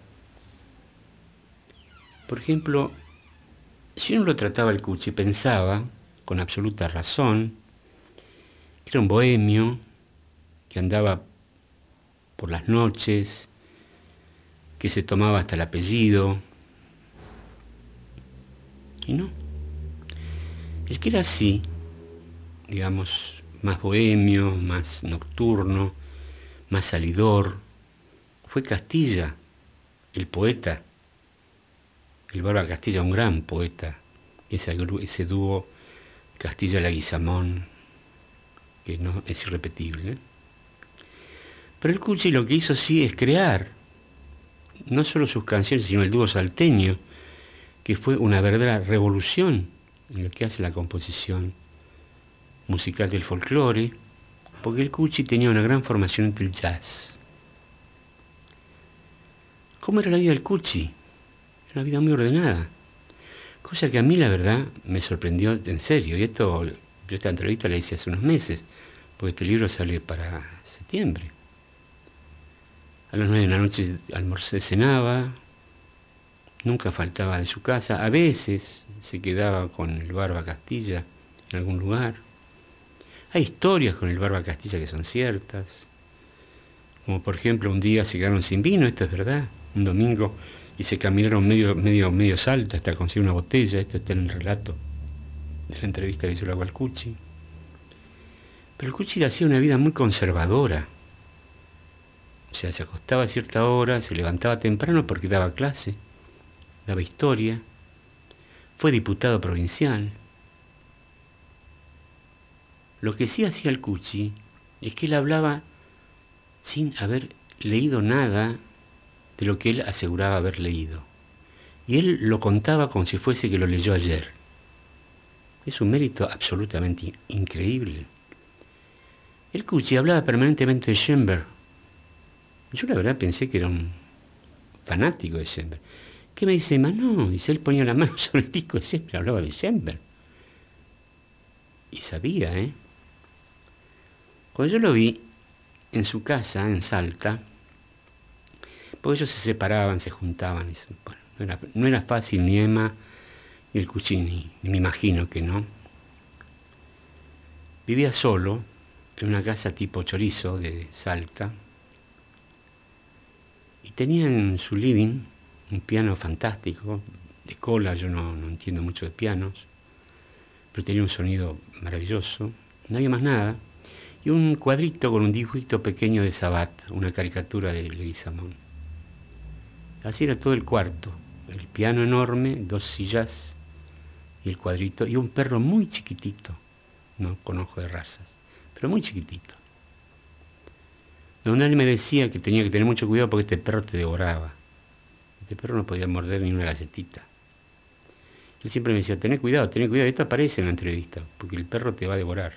Speaker 2: Por ejemplo, si uno lo trataba al Cuchi, pensaba, con absoluta razón, que era un bohemio, que andaba por las noches, que se tomaba hasta el apellido. Y no. El que era así, digamos, más bohemio, más nocturno, más salidor, fue Castilla, el poeta. El Barba Castilla, un gran poeta. Ese, ese dúo Castilla-Leguizamón, que no, es irrepetible, ¿eh? Pero el Cuchi lo que hizo sí es crear, no solo sus canciones, sino el dúo salteño, que fue una verdadera revolución en lo que hace la composición musical del folclore, porque el Cuchi tenía una gran formación entre el jazz. ¿Cómo era la vida del Cuchi? Era una vida muy ordenada, cosa que a mí la verdad me sorprendió en serio, y esto, yo esta entrevista la hice hace unos meses, porque este libro sale para septiembre. A las nueve de la noche almorcé, cenaba, nunca faltaba de su casa, a veces se quedaba con el Barba Castilla en algún lugar. Hay historias con el Barba Castilla que son ciertas, Como por ejemplo, un día se quedaron sin vino, esto es verdad, un domingo, y se caminaron medio, medio, medio salta hasta conseguir una botella, esto está en el relato de la entrevista que hizo la al Cuchi. Pero el Cuchi hacía una vida muy conservadora. O sea, se acostaba a cierta hora, se levantaba temprano porque daba clase, daba historia, fue diputado provincial. Lo que sí hacía el Cuchi es que él hablaba sin haber leído nada de lo que él aseguraba haber leído. Y él lo contaba como si fuese que lo leyó ayer. Es un mérito absolutamente increíble. El Cuchi hablaba permanentemente de Schoenberg. Yo la verdad pensé que era un fanático de Schoenberg. ¿Qué me dice? Más no, dice, él ponía la mano sobre el disco de Schoenberg, hablaba de Schoenberg. Y sabía, ¿eh? Cuando yo lo vi en su casa, en Salta, porque ellos se separaban, se juntaban, y, bueno, no era, no era fácil ni Emma ni el Cuchi, ni, ni me imagino que no. Vivía solo, en una casa tipo chorizo de Salta, y tenía en su living un piano fantástico, de cola, yo no, no entiendo mucho de pianos, pero tenía un sonido maravilloso, no había más nada, y un cuadrito con un dibujito pequeño de Sabat, una caricatura de Leguizamón. Así era todo el cuarto, el piano enorme, dos sillas y el cuadrito, y un perro muy chiquitito, no con ojo de razas, pero muy chiquitito. Donde él me decía que tenía que tener mucho cuidado porque este perro te devoraba. Este perro no podía morder ni una galletita. Él siempre me decía, tené cuidado, tené cuidado, esto aparece en la entrevista, porque el perro te va a devorar.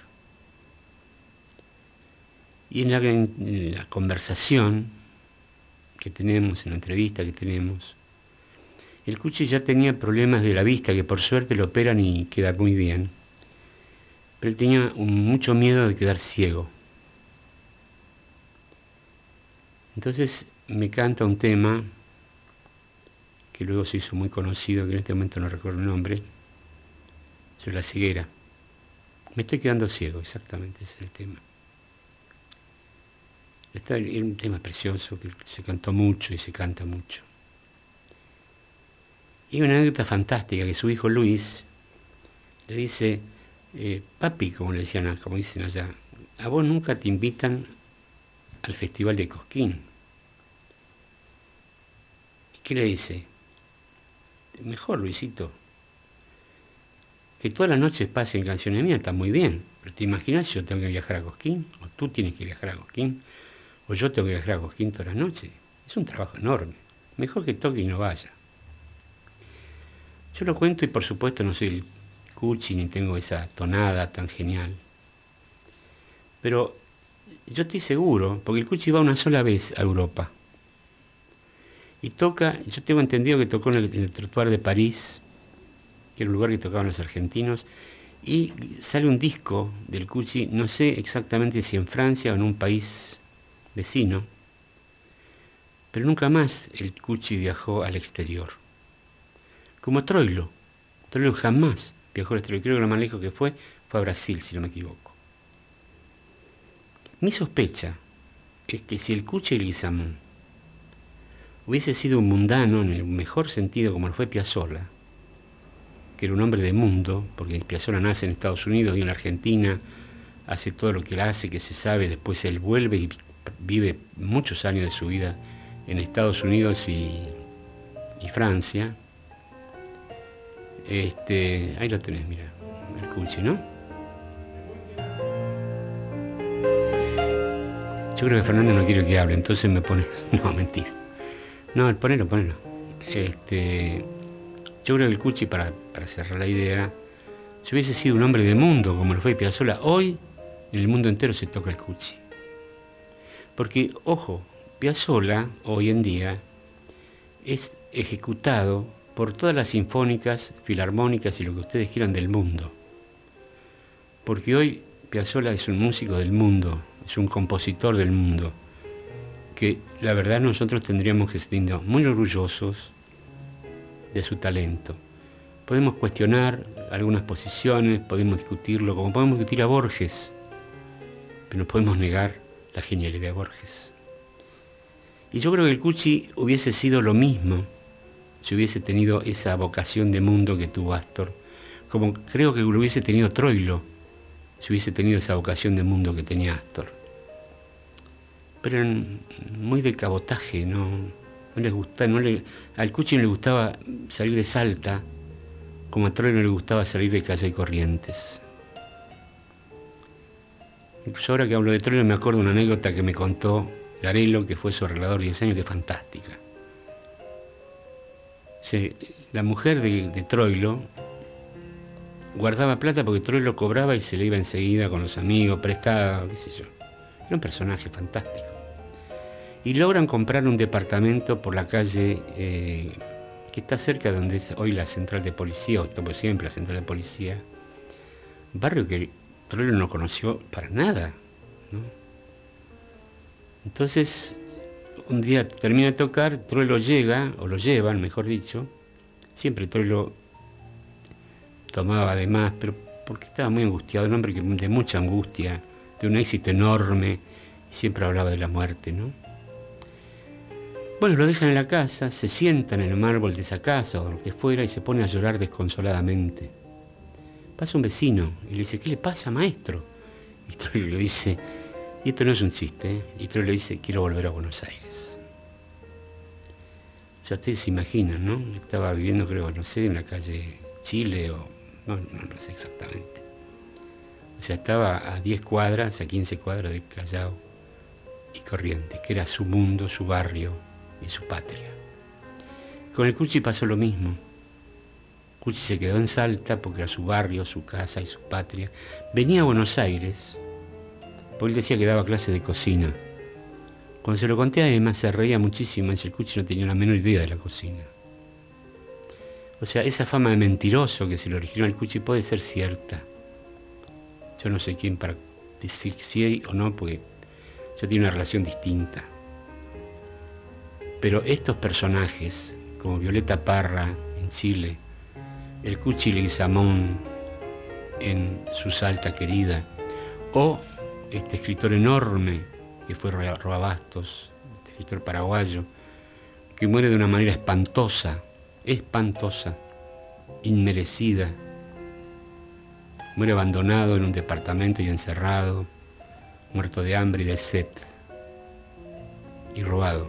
Speaker 2: Y en la, en la conversación que tenemos, en la entrevista que tenemos, el Cuchi ya tenía problemas de la vista, que por suerte lo operan y queda muy bien. Pero él tenía un, mucho miedo de quedar ciego. Entonces me canta un tema que luego se hizo muy conocido, que en este momento no recuerdo el nombre, sobre la ceguera. Me estoy quedando ciego, exactamente, ese es el tema. Está el, un tema precioso que se cantó mucho y se canta mucho. Y una anécdota fantástica que su hijo Luis le dice, eh, papi, como le decían, como dicen allá, a vos nunca te invitan al Festival de Cosquín. ¿Qué le dice? Mejor, Luisito, que todas las noches pasen canciones mías, está muy bien, pero ¿te imaginas si yo tengo que viajar a Cosquín? O tú tienes que viajar a Cosquín, o yo tengo que viajar a Cosquín todas las noches. Es un trabajo enorme. Mejor que toque y no vaya. Yo lo cuento y por supuesto no soy el Cuchi ni tengo esa tonada tan genial. Pero yo estoy seguro, porque el Cuchi va una sola vez a Europa. Y toca, yo tengo entendido que tocó en el, en el Trottoir de París, que era un lugar que tocaban los argentinos, y sale un disco del Cuchi, no sé exactamente si en Francia o en un país vecino, pero nunca más el Cuchi viajó al exterior. Como Troilo. Troilo jamás viajó al exterior, creo que lo más lejos que fue fue a Brasil, si no me equivoco. Mi sospecha es que si el Cuchi Leguizamón hubiese sido un mundano en el mejor sentido como lo fue Piazzolla, que era un hombre de mundo, porque Piazzolla nace en Estados Unidos y en la Argentina, hace todo lo que él hace, que se sabe, después él vuelve y vive muchos años de su vida en Estados Unidos y, y Francia. Este, ahí lo tenés, mira, el Cuchi, ¿no? Yo creo que Fernando no quiere que hable, entonces me pone... No, mentira. No, ponelo, ponelo. Este, yo creo que el Cuchi, para, para cerrar la idea, si hubiese sido un hombre de mundo, como lo fue Piazzolla, hoy en el mundo entero se toca el Cuchi. Porque, ojo, Piazzolla, hoy en día, es ejecutado por todas las sinfónicas, filarmónicas y lo que ustedes quieran del mundo. Porque hoy Piazzolla es un músico del mundo, es un compositor del mundo, que la verdad nosotros tendríamos que sentirnos muy orgullosos de su talento. Podemos cuestionar algunas posiciones, podemos discutirlo, como podemos discutir a Borges, pero no podemos negar la genialidad de Borges. Y yo creo que el Cuchi hubiese sido lo mismo si hubiese tenido esa vocación de mundo que tuvo Astor, como creo que lo hubiese tenido Troilo, si hubiese tenido esa vocación de mundo que tenía Astor. Pero eran muy de cabotaje, no, no les gustaba, no le, al Cuchi no le gustaba salir de Salta, como a Troilo no le gustaba salir de Calle y Corrientes. Incluso ahora que hablo de Troilo me acuerdo de una anécdota que me contó Garelo, que fue su arreglador diez años, que es fantástica. Se, la mujer de, de Troilo guardaba plata porque Troilo cobraba y se le iba enseguida con los amigos, prestaba, qué sé yo. Era un personaje fantástico. Y logran comprar un departamento por la calle eh, que está cerca de donde es hoy la central de policía, o como siempre la central de policía. Barrio que Troilo no conoció para nada, ¿no? Entonces, un día termina de tocar, Troilo llega, o lo llevan, mejor dicho. Siempre Troilo tomaba de más, pero porque estaba muy angustiado, un hombre de mucha angustia, de un éxito enorme, y siempre hablaba de la muerte, ¿no? Bueno, lo dejan en la casa, se sientan en el mármol de esa casa o lo que fuera y se pone a llorar desconsoladamente. Pasa un vecino y le dice, ¿qué le pasa, maestro? Y Troilo le dice, y esto no es un chiste, ¿eh? Y Troilo le dice, quiero volver a Buenos Aires. O sea, ustedes se imaginan, ¿no? Estaba viviendo, creo, no sé, en la calle Chile o... no, no, no sé exactamente. O sea, estaba a diez cuadras, a quince cuadras de Callao y Corrientes, que era su mundo, su barrio y su patria. Con el Cuchi pasó lo mismo. Cuchi se quedó en Salta porque era su barrio, su casa y su patria. Venía a Buenos Aires, porque él decía que daba clases de cocina. Cuando se lo conté, además se reía muchísimo, y el Cuchi no tenía la menor idea de la cocina. O sea, esa fama de mentiroso que se le originó al Cuchi puede ser cierta. Yo no sé quién para decir si hay o no, porque yo tengo una relación distinta. Pero estos personajes, como Violeta Parra en Chile, el Cuchi Leguizamón en Su Salta Querida, o este escritor enorme que fue Roa Bastos, este escritor paraguayo, que muere de una manera espantosa, espantosa, inmerecida, muere abandonado en un departamento y encerrado, muerto de hambre y de sed, y robado.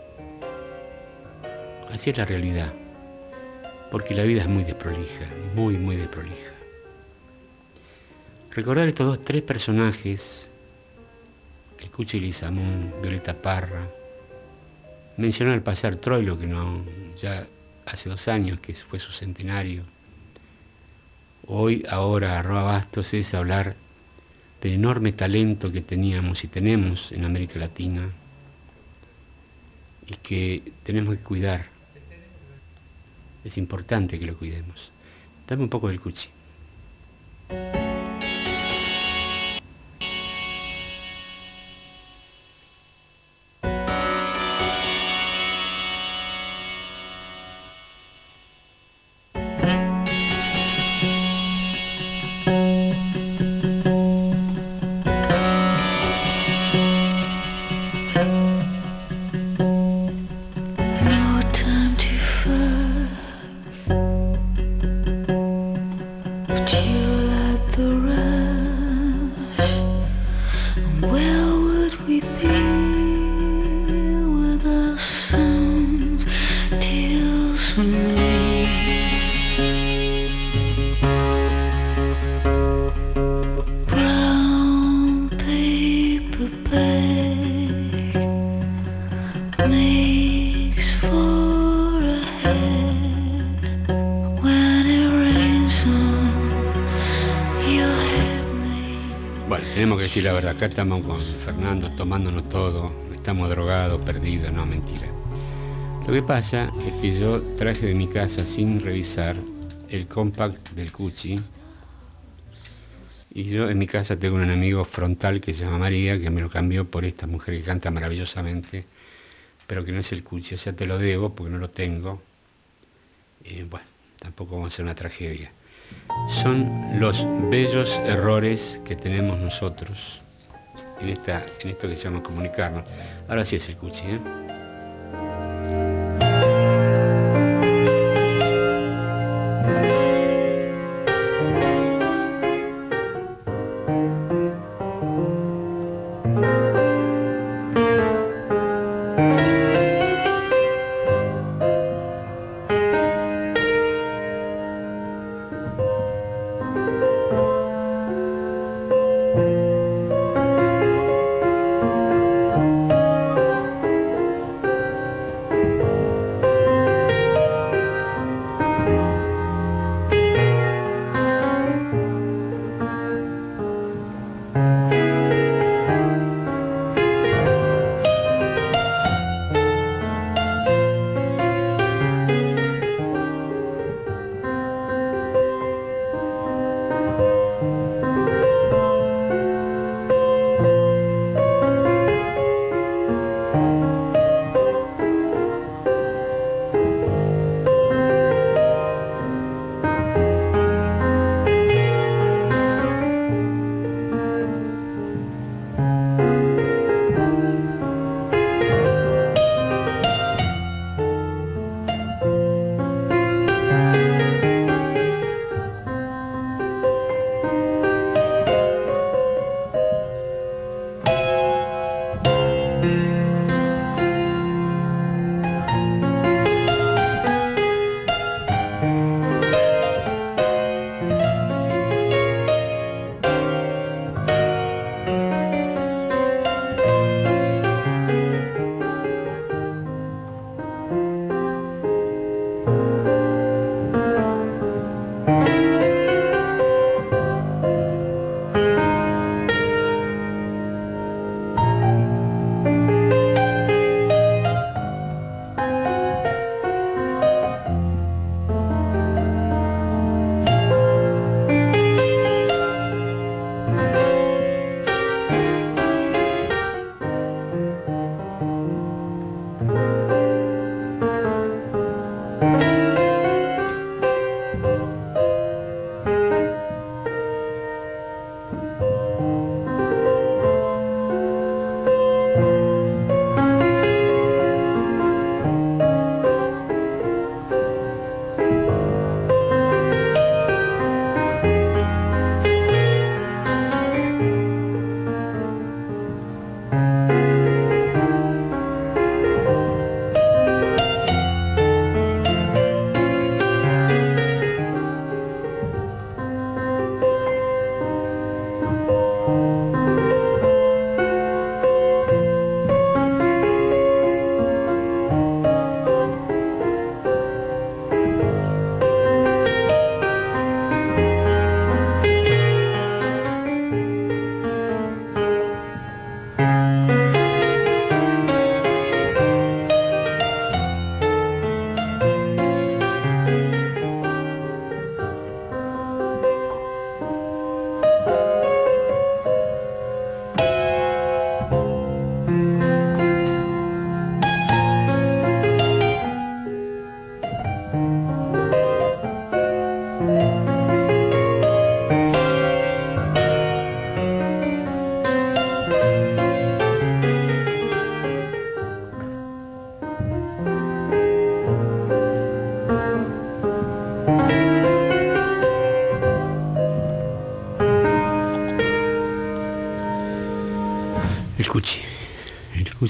Speaker 2: Así es la realidad, porque la vida es muy desprolija, muy, muy desprolija. Recordar estos dos, tres personajes, el Cuchi Leguizamón, Violeta Parra, mencionar al pasar Troilo, que no, ya hace dos años que fue su centenario. Hoy, ahora, Roa Bastos es hablar del enorme talento que teníamos y tenemos en América Latina y que tenemos que cuidar. Es importante que lo cuidemos. Dame un poco del Cuchi. Sí, la verdad, acá estamos con Fernando tomándonos todo, estamos drogados, perdidos, no, mentira. Lo que pasa es que yo traje de mi casa sin revisar el compact del Cuchi, y yo en mi casa tengo un amigo frontal que se llama María, que me lo cambió por esta mujer que canta maravillosamente, pero que no es el Cuchi, o sea, te lo debo porque no lo tengo. Eh, bueno, tampoco vamos a hacer una tragedia. Son los bellos errores que tenemos nosotros en, esta, en esto que se llama comunicarnos. Ahora sí es el Cuchi, ¿eh?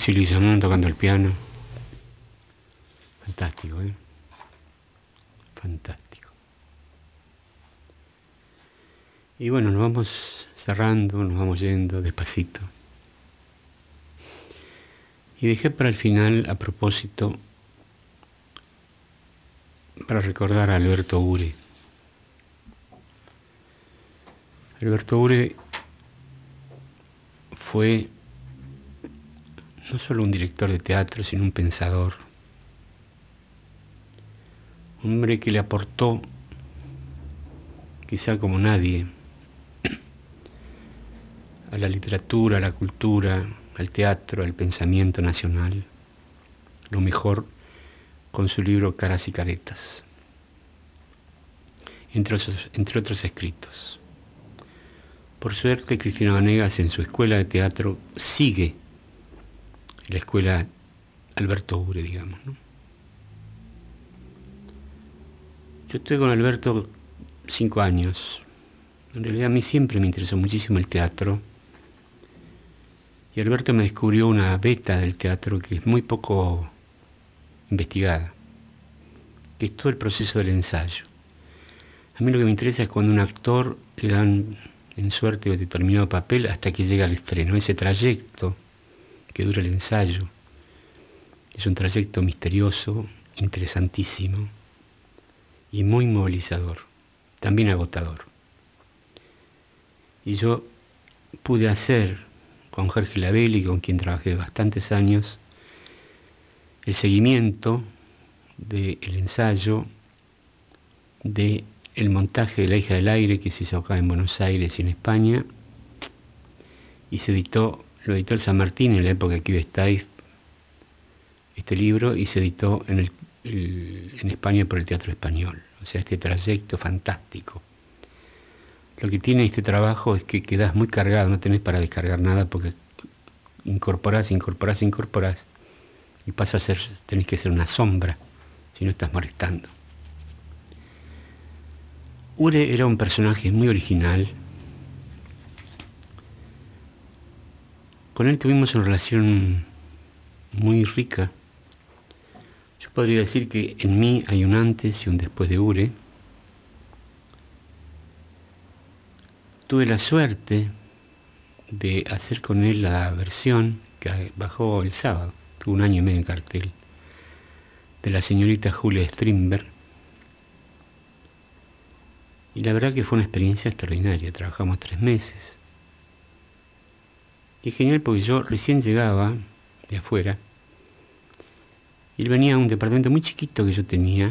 Speaker 2: Fabrizio Lizamón tocando el piano. Fantástico, ¿eh? Fantástico. Y bueno, nos vamos cerrando, nos vamos yendo despacito. Y dejé para el final, a propósito, para recordar a Alberto Ure. Alberto Ure fue no solo un director de teatro, sino un pensador. Un hombre que le aportó, quizá como nadie, a la literatura, a la cultura, al teatro, al pensamiento nacional, lo mejor con su libro Caras y Caretas, entre otros, entre otros escritos. Por suerte, Cristina Vanegas en su escuela de teatro sigue la escuela Alberto Ure, digamos, ¿no? Yo estoy con Alberto cinco años. En realidad a mí siempre me interesó muchísimo el teatro. Y Alberto me descubrió una beta del teatro que es muy poco investigada, que es todo el proceso del ensayo. A mí lo que me interesa es cuando a un actor le dan en suerte de determinado papel hasta que llega al estreno. Ese trayecto que dura el ensayo es un trayecto misterioso, interesantísimo y muy movilizador, también agotador. Y yo pude hacer con Jorge Lavelli, con quien trabajé bastantes años, el seguimiento del ensayo del montaje de La hija del aire, que se hizo acá en Buenos Aires y en España, y se editó, lo editó el San Martín en la época que iba Staiff, este libro, y se editó en, el, el, en España por el Teatro Español. O sea, este trayecto fantástico. Lo que tiene este trabajo es que quedás muy cargado, no tenés para descargar nada porque incorporás, incorporás, incorporás y pasa a ser, tenés que ser una sombra si no estás molestando. Ure era un personaje muy original. Con él tuvimos una relación muy rica. Yo podría decir que en mí hay un antes y un después de Ure. Tuve la suerte de hacer con él la versión que bajó el sábado, tuvo un año y medio en cartel, de la señorita Julia Strindberg. Y la verdad que fue una experiencia extraordinaria, trabajamos tres meses. Y es genial porque yo recién llegaba de afuera, y él venía a un departamento muy chiquito que yo tenía,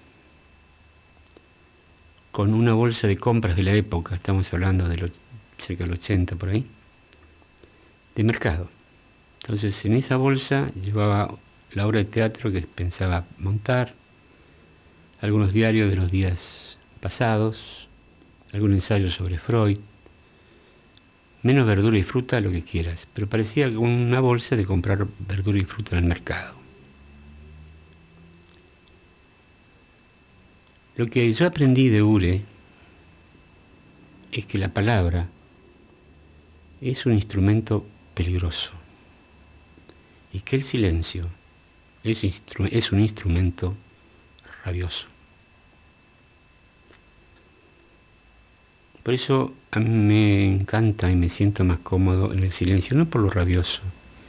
Speaker 2: con una bolsa de compras de la época, estamos hablando de los, cerca del ochenta por ahí, de mercado. Entonces en esa bolsa llevaba la obra de teatro que pensaba montar, algunos diarios de los días pasados, algún ensayo sobre Freud, menos verdura y fruta, lo que quieras, pero parecía una bolsa de comprar verdura y fruta en el mercado. Lo que yo aprendí de Ure es que la palabra es un instrumento peligroso y que el silencio es, instru- es un instrumento rabioso. Por eso a mí me encanta y me siento más cómodo en el silencio, no por lo rabioso,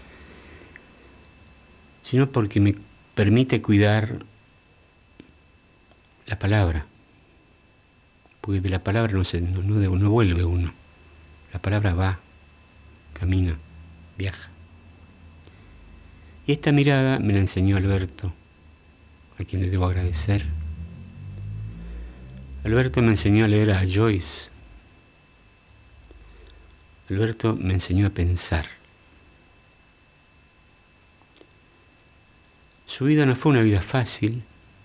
Speaker 2: sino porque me permite cuidar la palabra, porque de la palabra no, se, no, no, no vuelve uno, la palabra va, camina, viaja. Y esta mirada me la enseñó Alberto, a quien le debo agradecer. Alberto me enseñó a leer a Joyce. Alberto me enseñó a pensar. Su vida no fue una vida fácil.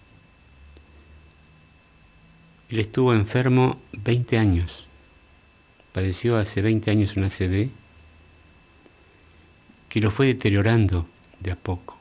Speaker 2: Él estuvo enfermo veinte años. Padeció hace veinte años una A C V que lo fue deteriorando de a poco.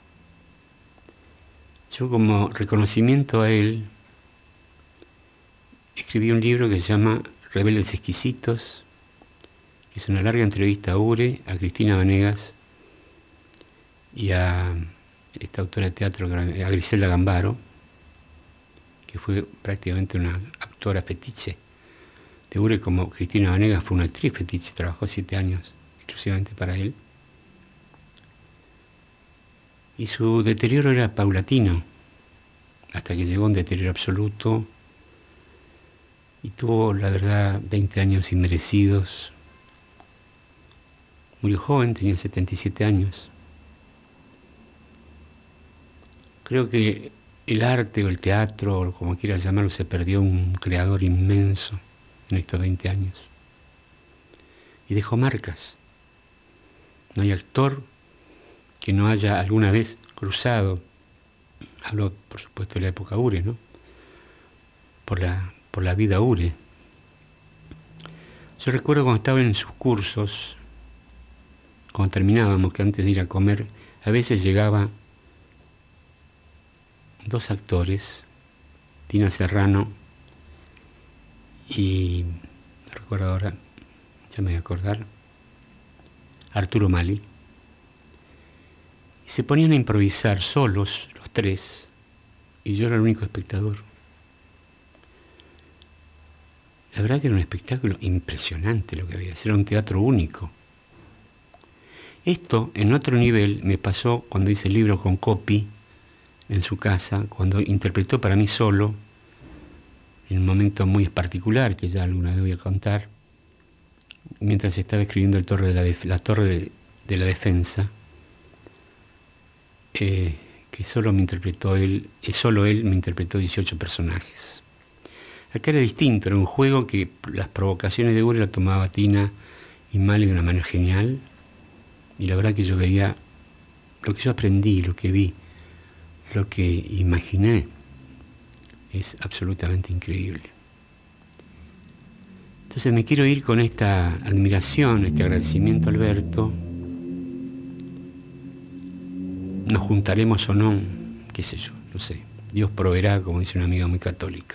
Speaker 2: Yo, como reconocimiento a él, escribí un libro que se llama Rebeldes Exquisitos, que es una larga entrevista a Ure, a Cristina Vanegas y a esta autora de teatro, a Griselda Gambaro, que fue prácticamente una actora fetiche de Ure, como Cristina Vanegas fue una actriz fetiche, trabajó siete años exclusivamente para él. Y su deterioro era paulatino, hasta que llegó a un deterioro absoluto y tuvo, la verdad, veinte años inmerecidos. Murió joven, tenía setenta y siete años. Creo que el arte o el teatro, o como quieras llamarlo, se perdió un creador inmenso en estos veinte años. Y dejó marcas. No hay actor que no haya alguna vez cruzado, hablo por supuesto de la época Ure, ¿no? Por la, por la vida Ure. Yo recuerdo cuando estaba en sus cursos, cuando terminábamos, que antes de ir a comer, a veces llegaba dos actores, Tina Serrano y, no recuerdo ahora, ya me voy a acordar, Arturo Mali, y se ponían a improvisar solos, los tres, y yo era el único espectador. La verdad que era un espectáculo impresionante lo que había, era un teatro único. Esto, en otro nivel, me pasó cuando hice el libro con Coppi, en su casa, cuando interpretó para mí solo, en un momento muy particular, que ya alguna vez voy a contar, mientras estaba escribiendo el torre de la, Def- la Torre de, de la Defensa, eh, que solo me interpretó él, eh, solo él me interpretó dieciocho personajes. Acá era distinto, era un juego que las provocaciones de Ure la tomaba Tina y Mali de una manera genial, y la verdad que yo veía lo que yo aprendí, lo que vi, lo que imaginé, es absolutamente increíble. Entonces me quiero ir con esta admiración, este agradecimiento a Alberto. Nos juntaremos o no, qué sé yo, no sé. Dios proveerá, como dice una amiga muy católica.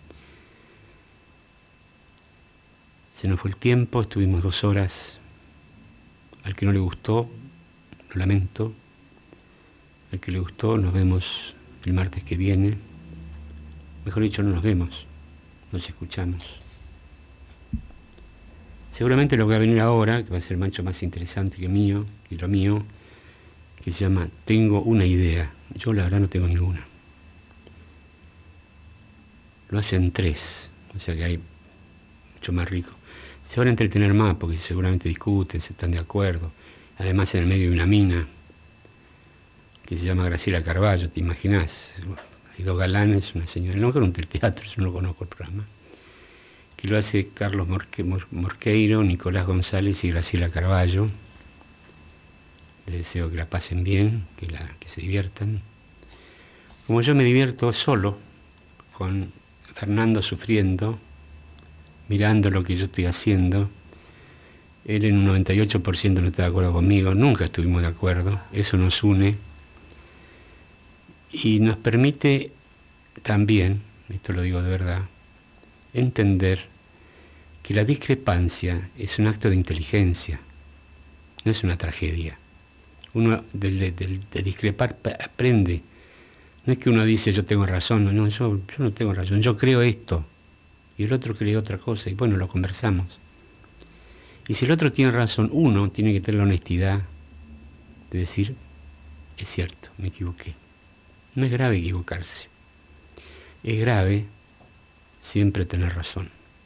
Speaker 2: Se nos fue el tiempo, estuvimos dos horas. Al que no le gustó, lo lamento. Al que le gustó, nos vemos el martes que viene. Mejor dicho, no nos vemos, nos escuchamos. Seguramente lo que va a venir ahora, que va a ser mucho más interesante que mío, que lo mío, que se llama Tengo una idea. Yo la verdad no tengo ninguna. Lo hacen tres, o sea que hay mucho más rico. Se van a entretener más porque seguramente discuten, se están de acuerdo. Además en el medio de una mina que se llama Graciela Carballo, ¿te imaginás? Hay dos galanes, una señora, no conozco el teatro, yo no conozco el programa, que lo hace Carlos Morque, Mor, Morqueiro, Nicolás González y Graciela Carballo. Les deseo que la pasen bien, que, la, que se diviertan. Como yo me divierto solo, con Fernando sufriendo, mirando lo que yo estoy haciendo. Él en un noventa y ocho por ciento no está de acuerdo conmigo, nunca estuvimos de acuerdo, eso nos une y nos permite también, esto lo digo de verdad, entender que la discrepancia es un acto de inteligencia, no es una tragedia. Uno de, de, de, de discrepar aprende, no es que uno dice yo tengo razón, no, yo, yo no tengo razón, yo creo esto, y el otro cree otra cosa, y bueno, lo conversamos. Y si el otro tiene razón, uno tiene que tener la honestidad de decir, es cierto, me equivoqué. No es grave equivocarse, es grave siempre tener razón.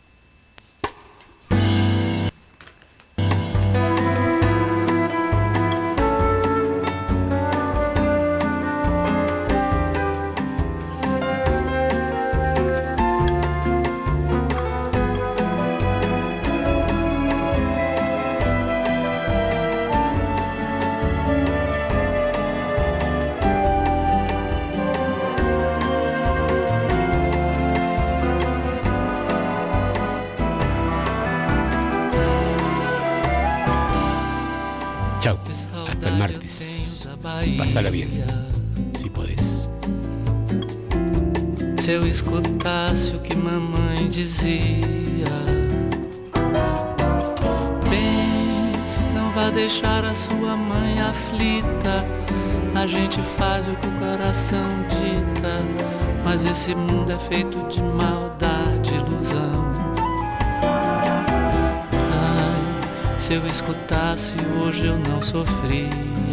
Speaker 2: Chao, hasta el martes. Pásala bien, si podés.
Speaker 6: Se eu escutasse o que mamãe dizia, bem, não vá deixar a sua mãe aflita. A gente faz o que o coração dita, mas esse mundo é feito de maldade, ilusão. Ai, se eu escutasse hoje eu não sofria.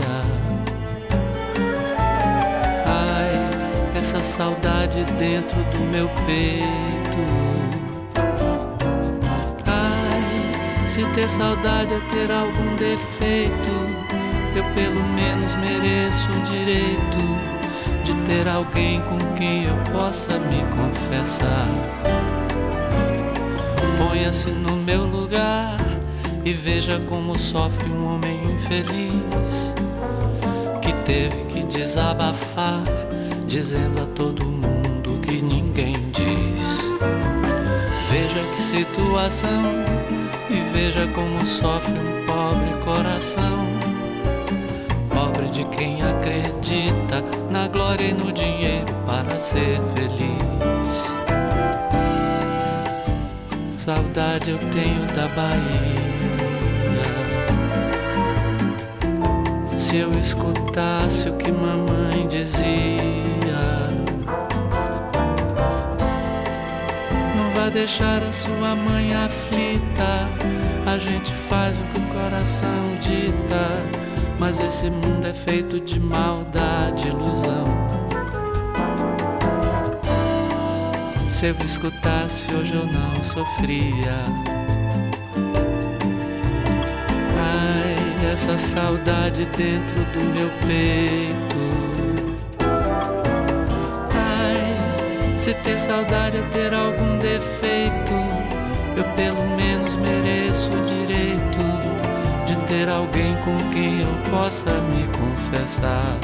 Speaker 6: Ai, essa saudade dentro do meu peito. Ai, se ter saudade é ter algum defeito, eu pelo menos mereço o direito de ter alguém com quem eu possa me confessar. Ponha-se no meu lugar e veja como sofre um homem infeliz que teve que desabafar, dizendo a todo mundo que ninguém diz. Veja que situação e veja como sofre um pobre coração, pobre de quem acredita na glória e no dinheiro para ser feliz. Saudade eu tenho da Bahia. Se eu escutasse o que mamãe dizia, não vá deixar a sua mãe aflita. A gente faz o que o coração dita, mas esse mundo é feito de maldade, ilusão. Se eu escutasse hoje eu não sofria. Ai, essa saudade dentro do meu peito. Ai, se ter saudade é ter algum defeito, eu pelo menos mereço o direito de ter alguém com quem eu possa me confessar.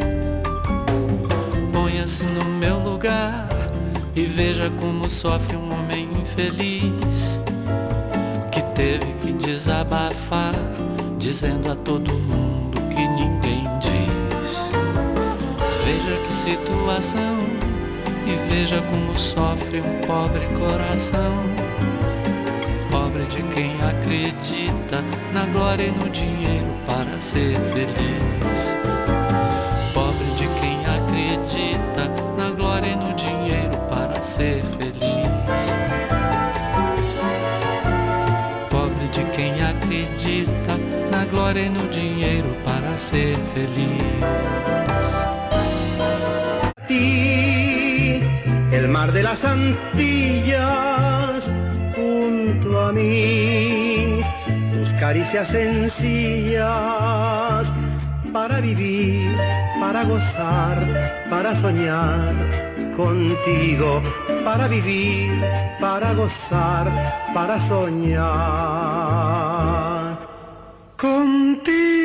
Speaker 6: Ponha-se no meu lugar e veja como sofre um homem infeliz que teve que desabafar, dizendo a todo mundo que ninguém diz. Veja que situação e veja como sofre um pobre coração, pobre de quem acredita na glória e no dinheiro para ser feliz. Pobre de quem acredita na glória e no dinheiro para ser feliz. Pobre de quem acredita na glória e no dinheiro para ser feliz.
Speaker 1: Ti, el mar de las Antillas, junto a mí, tus caricias sencillas, para vivir, para gozar, para soñar contigo, para vivir, para gozar, para soñar contigo.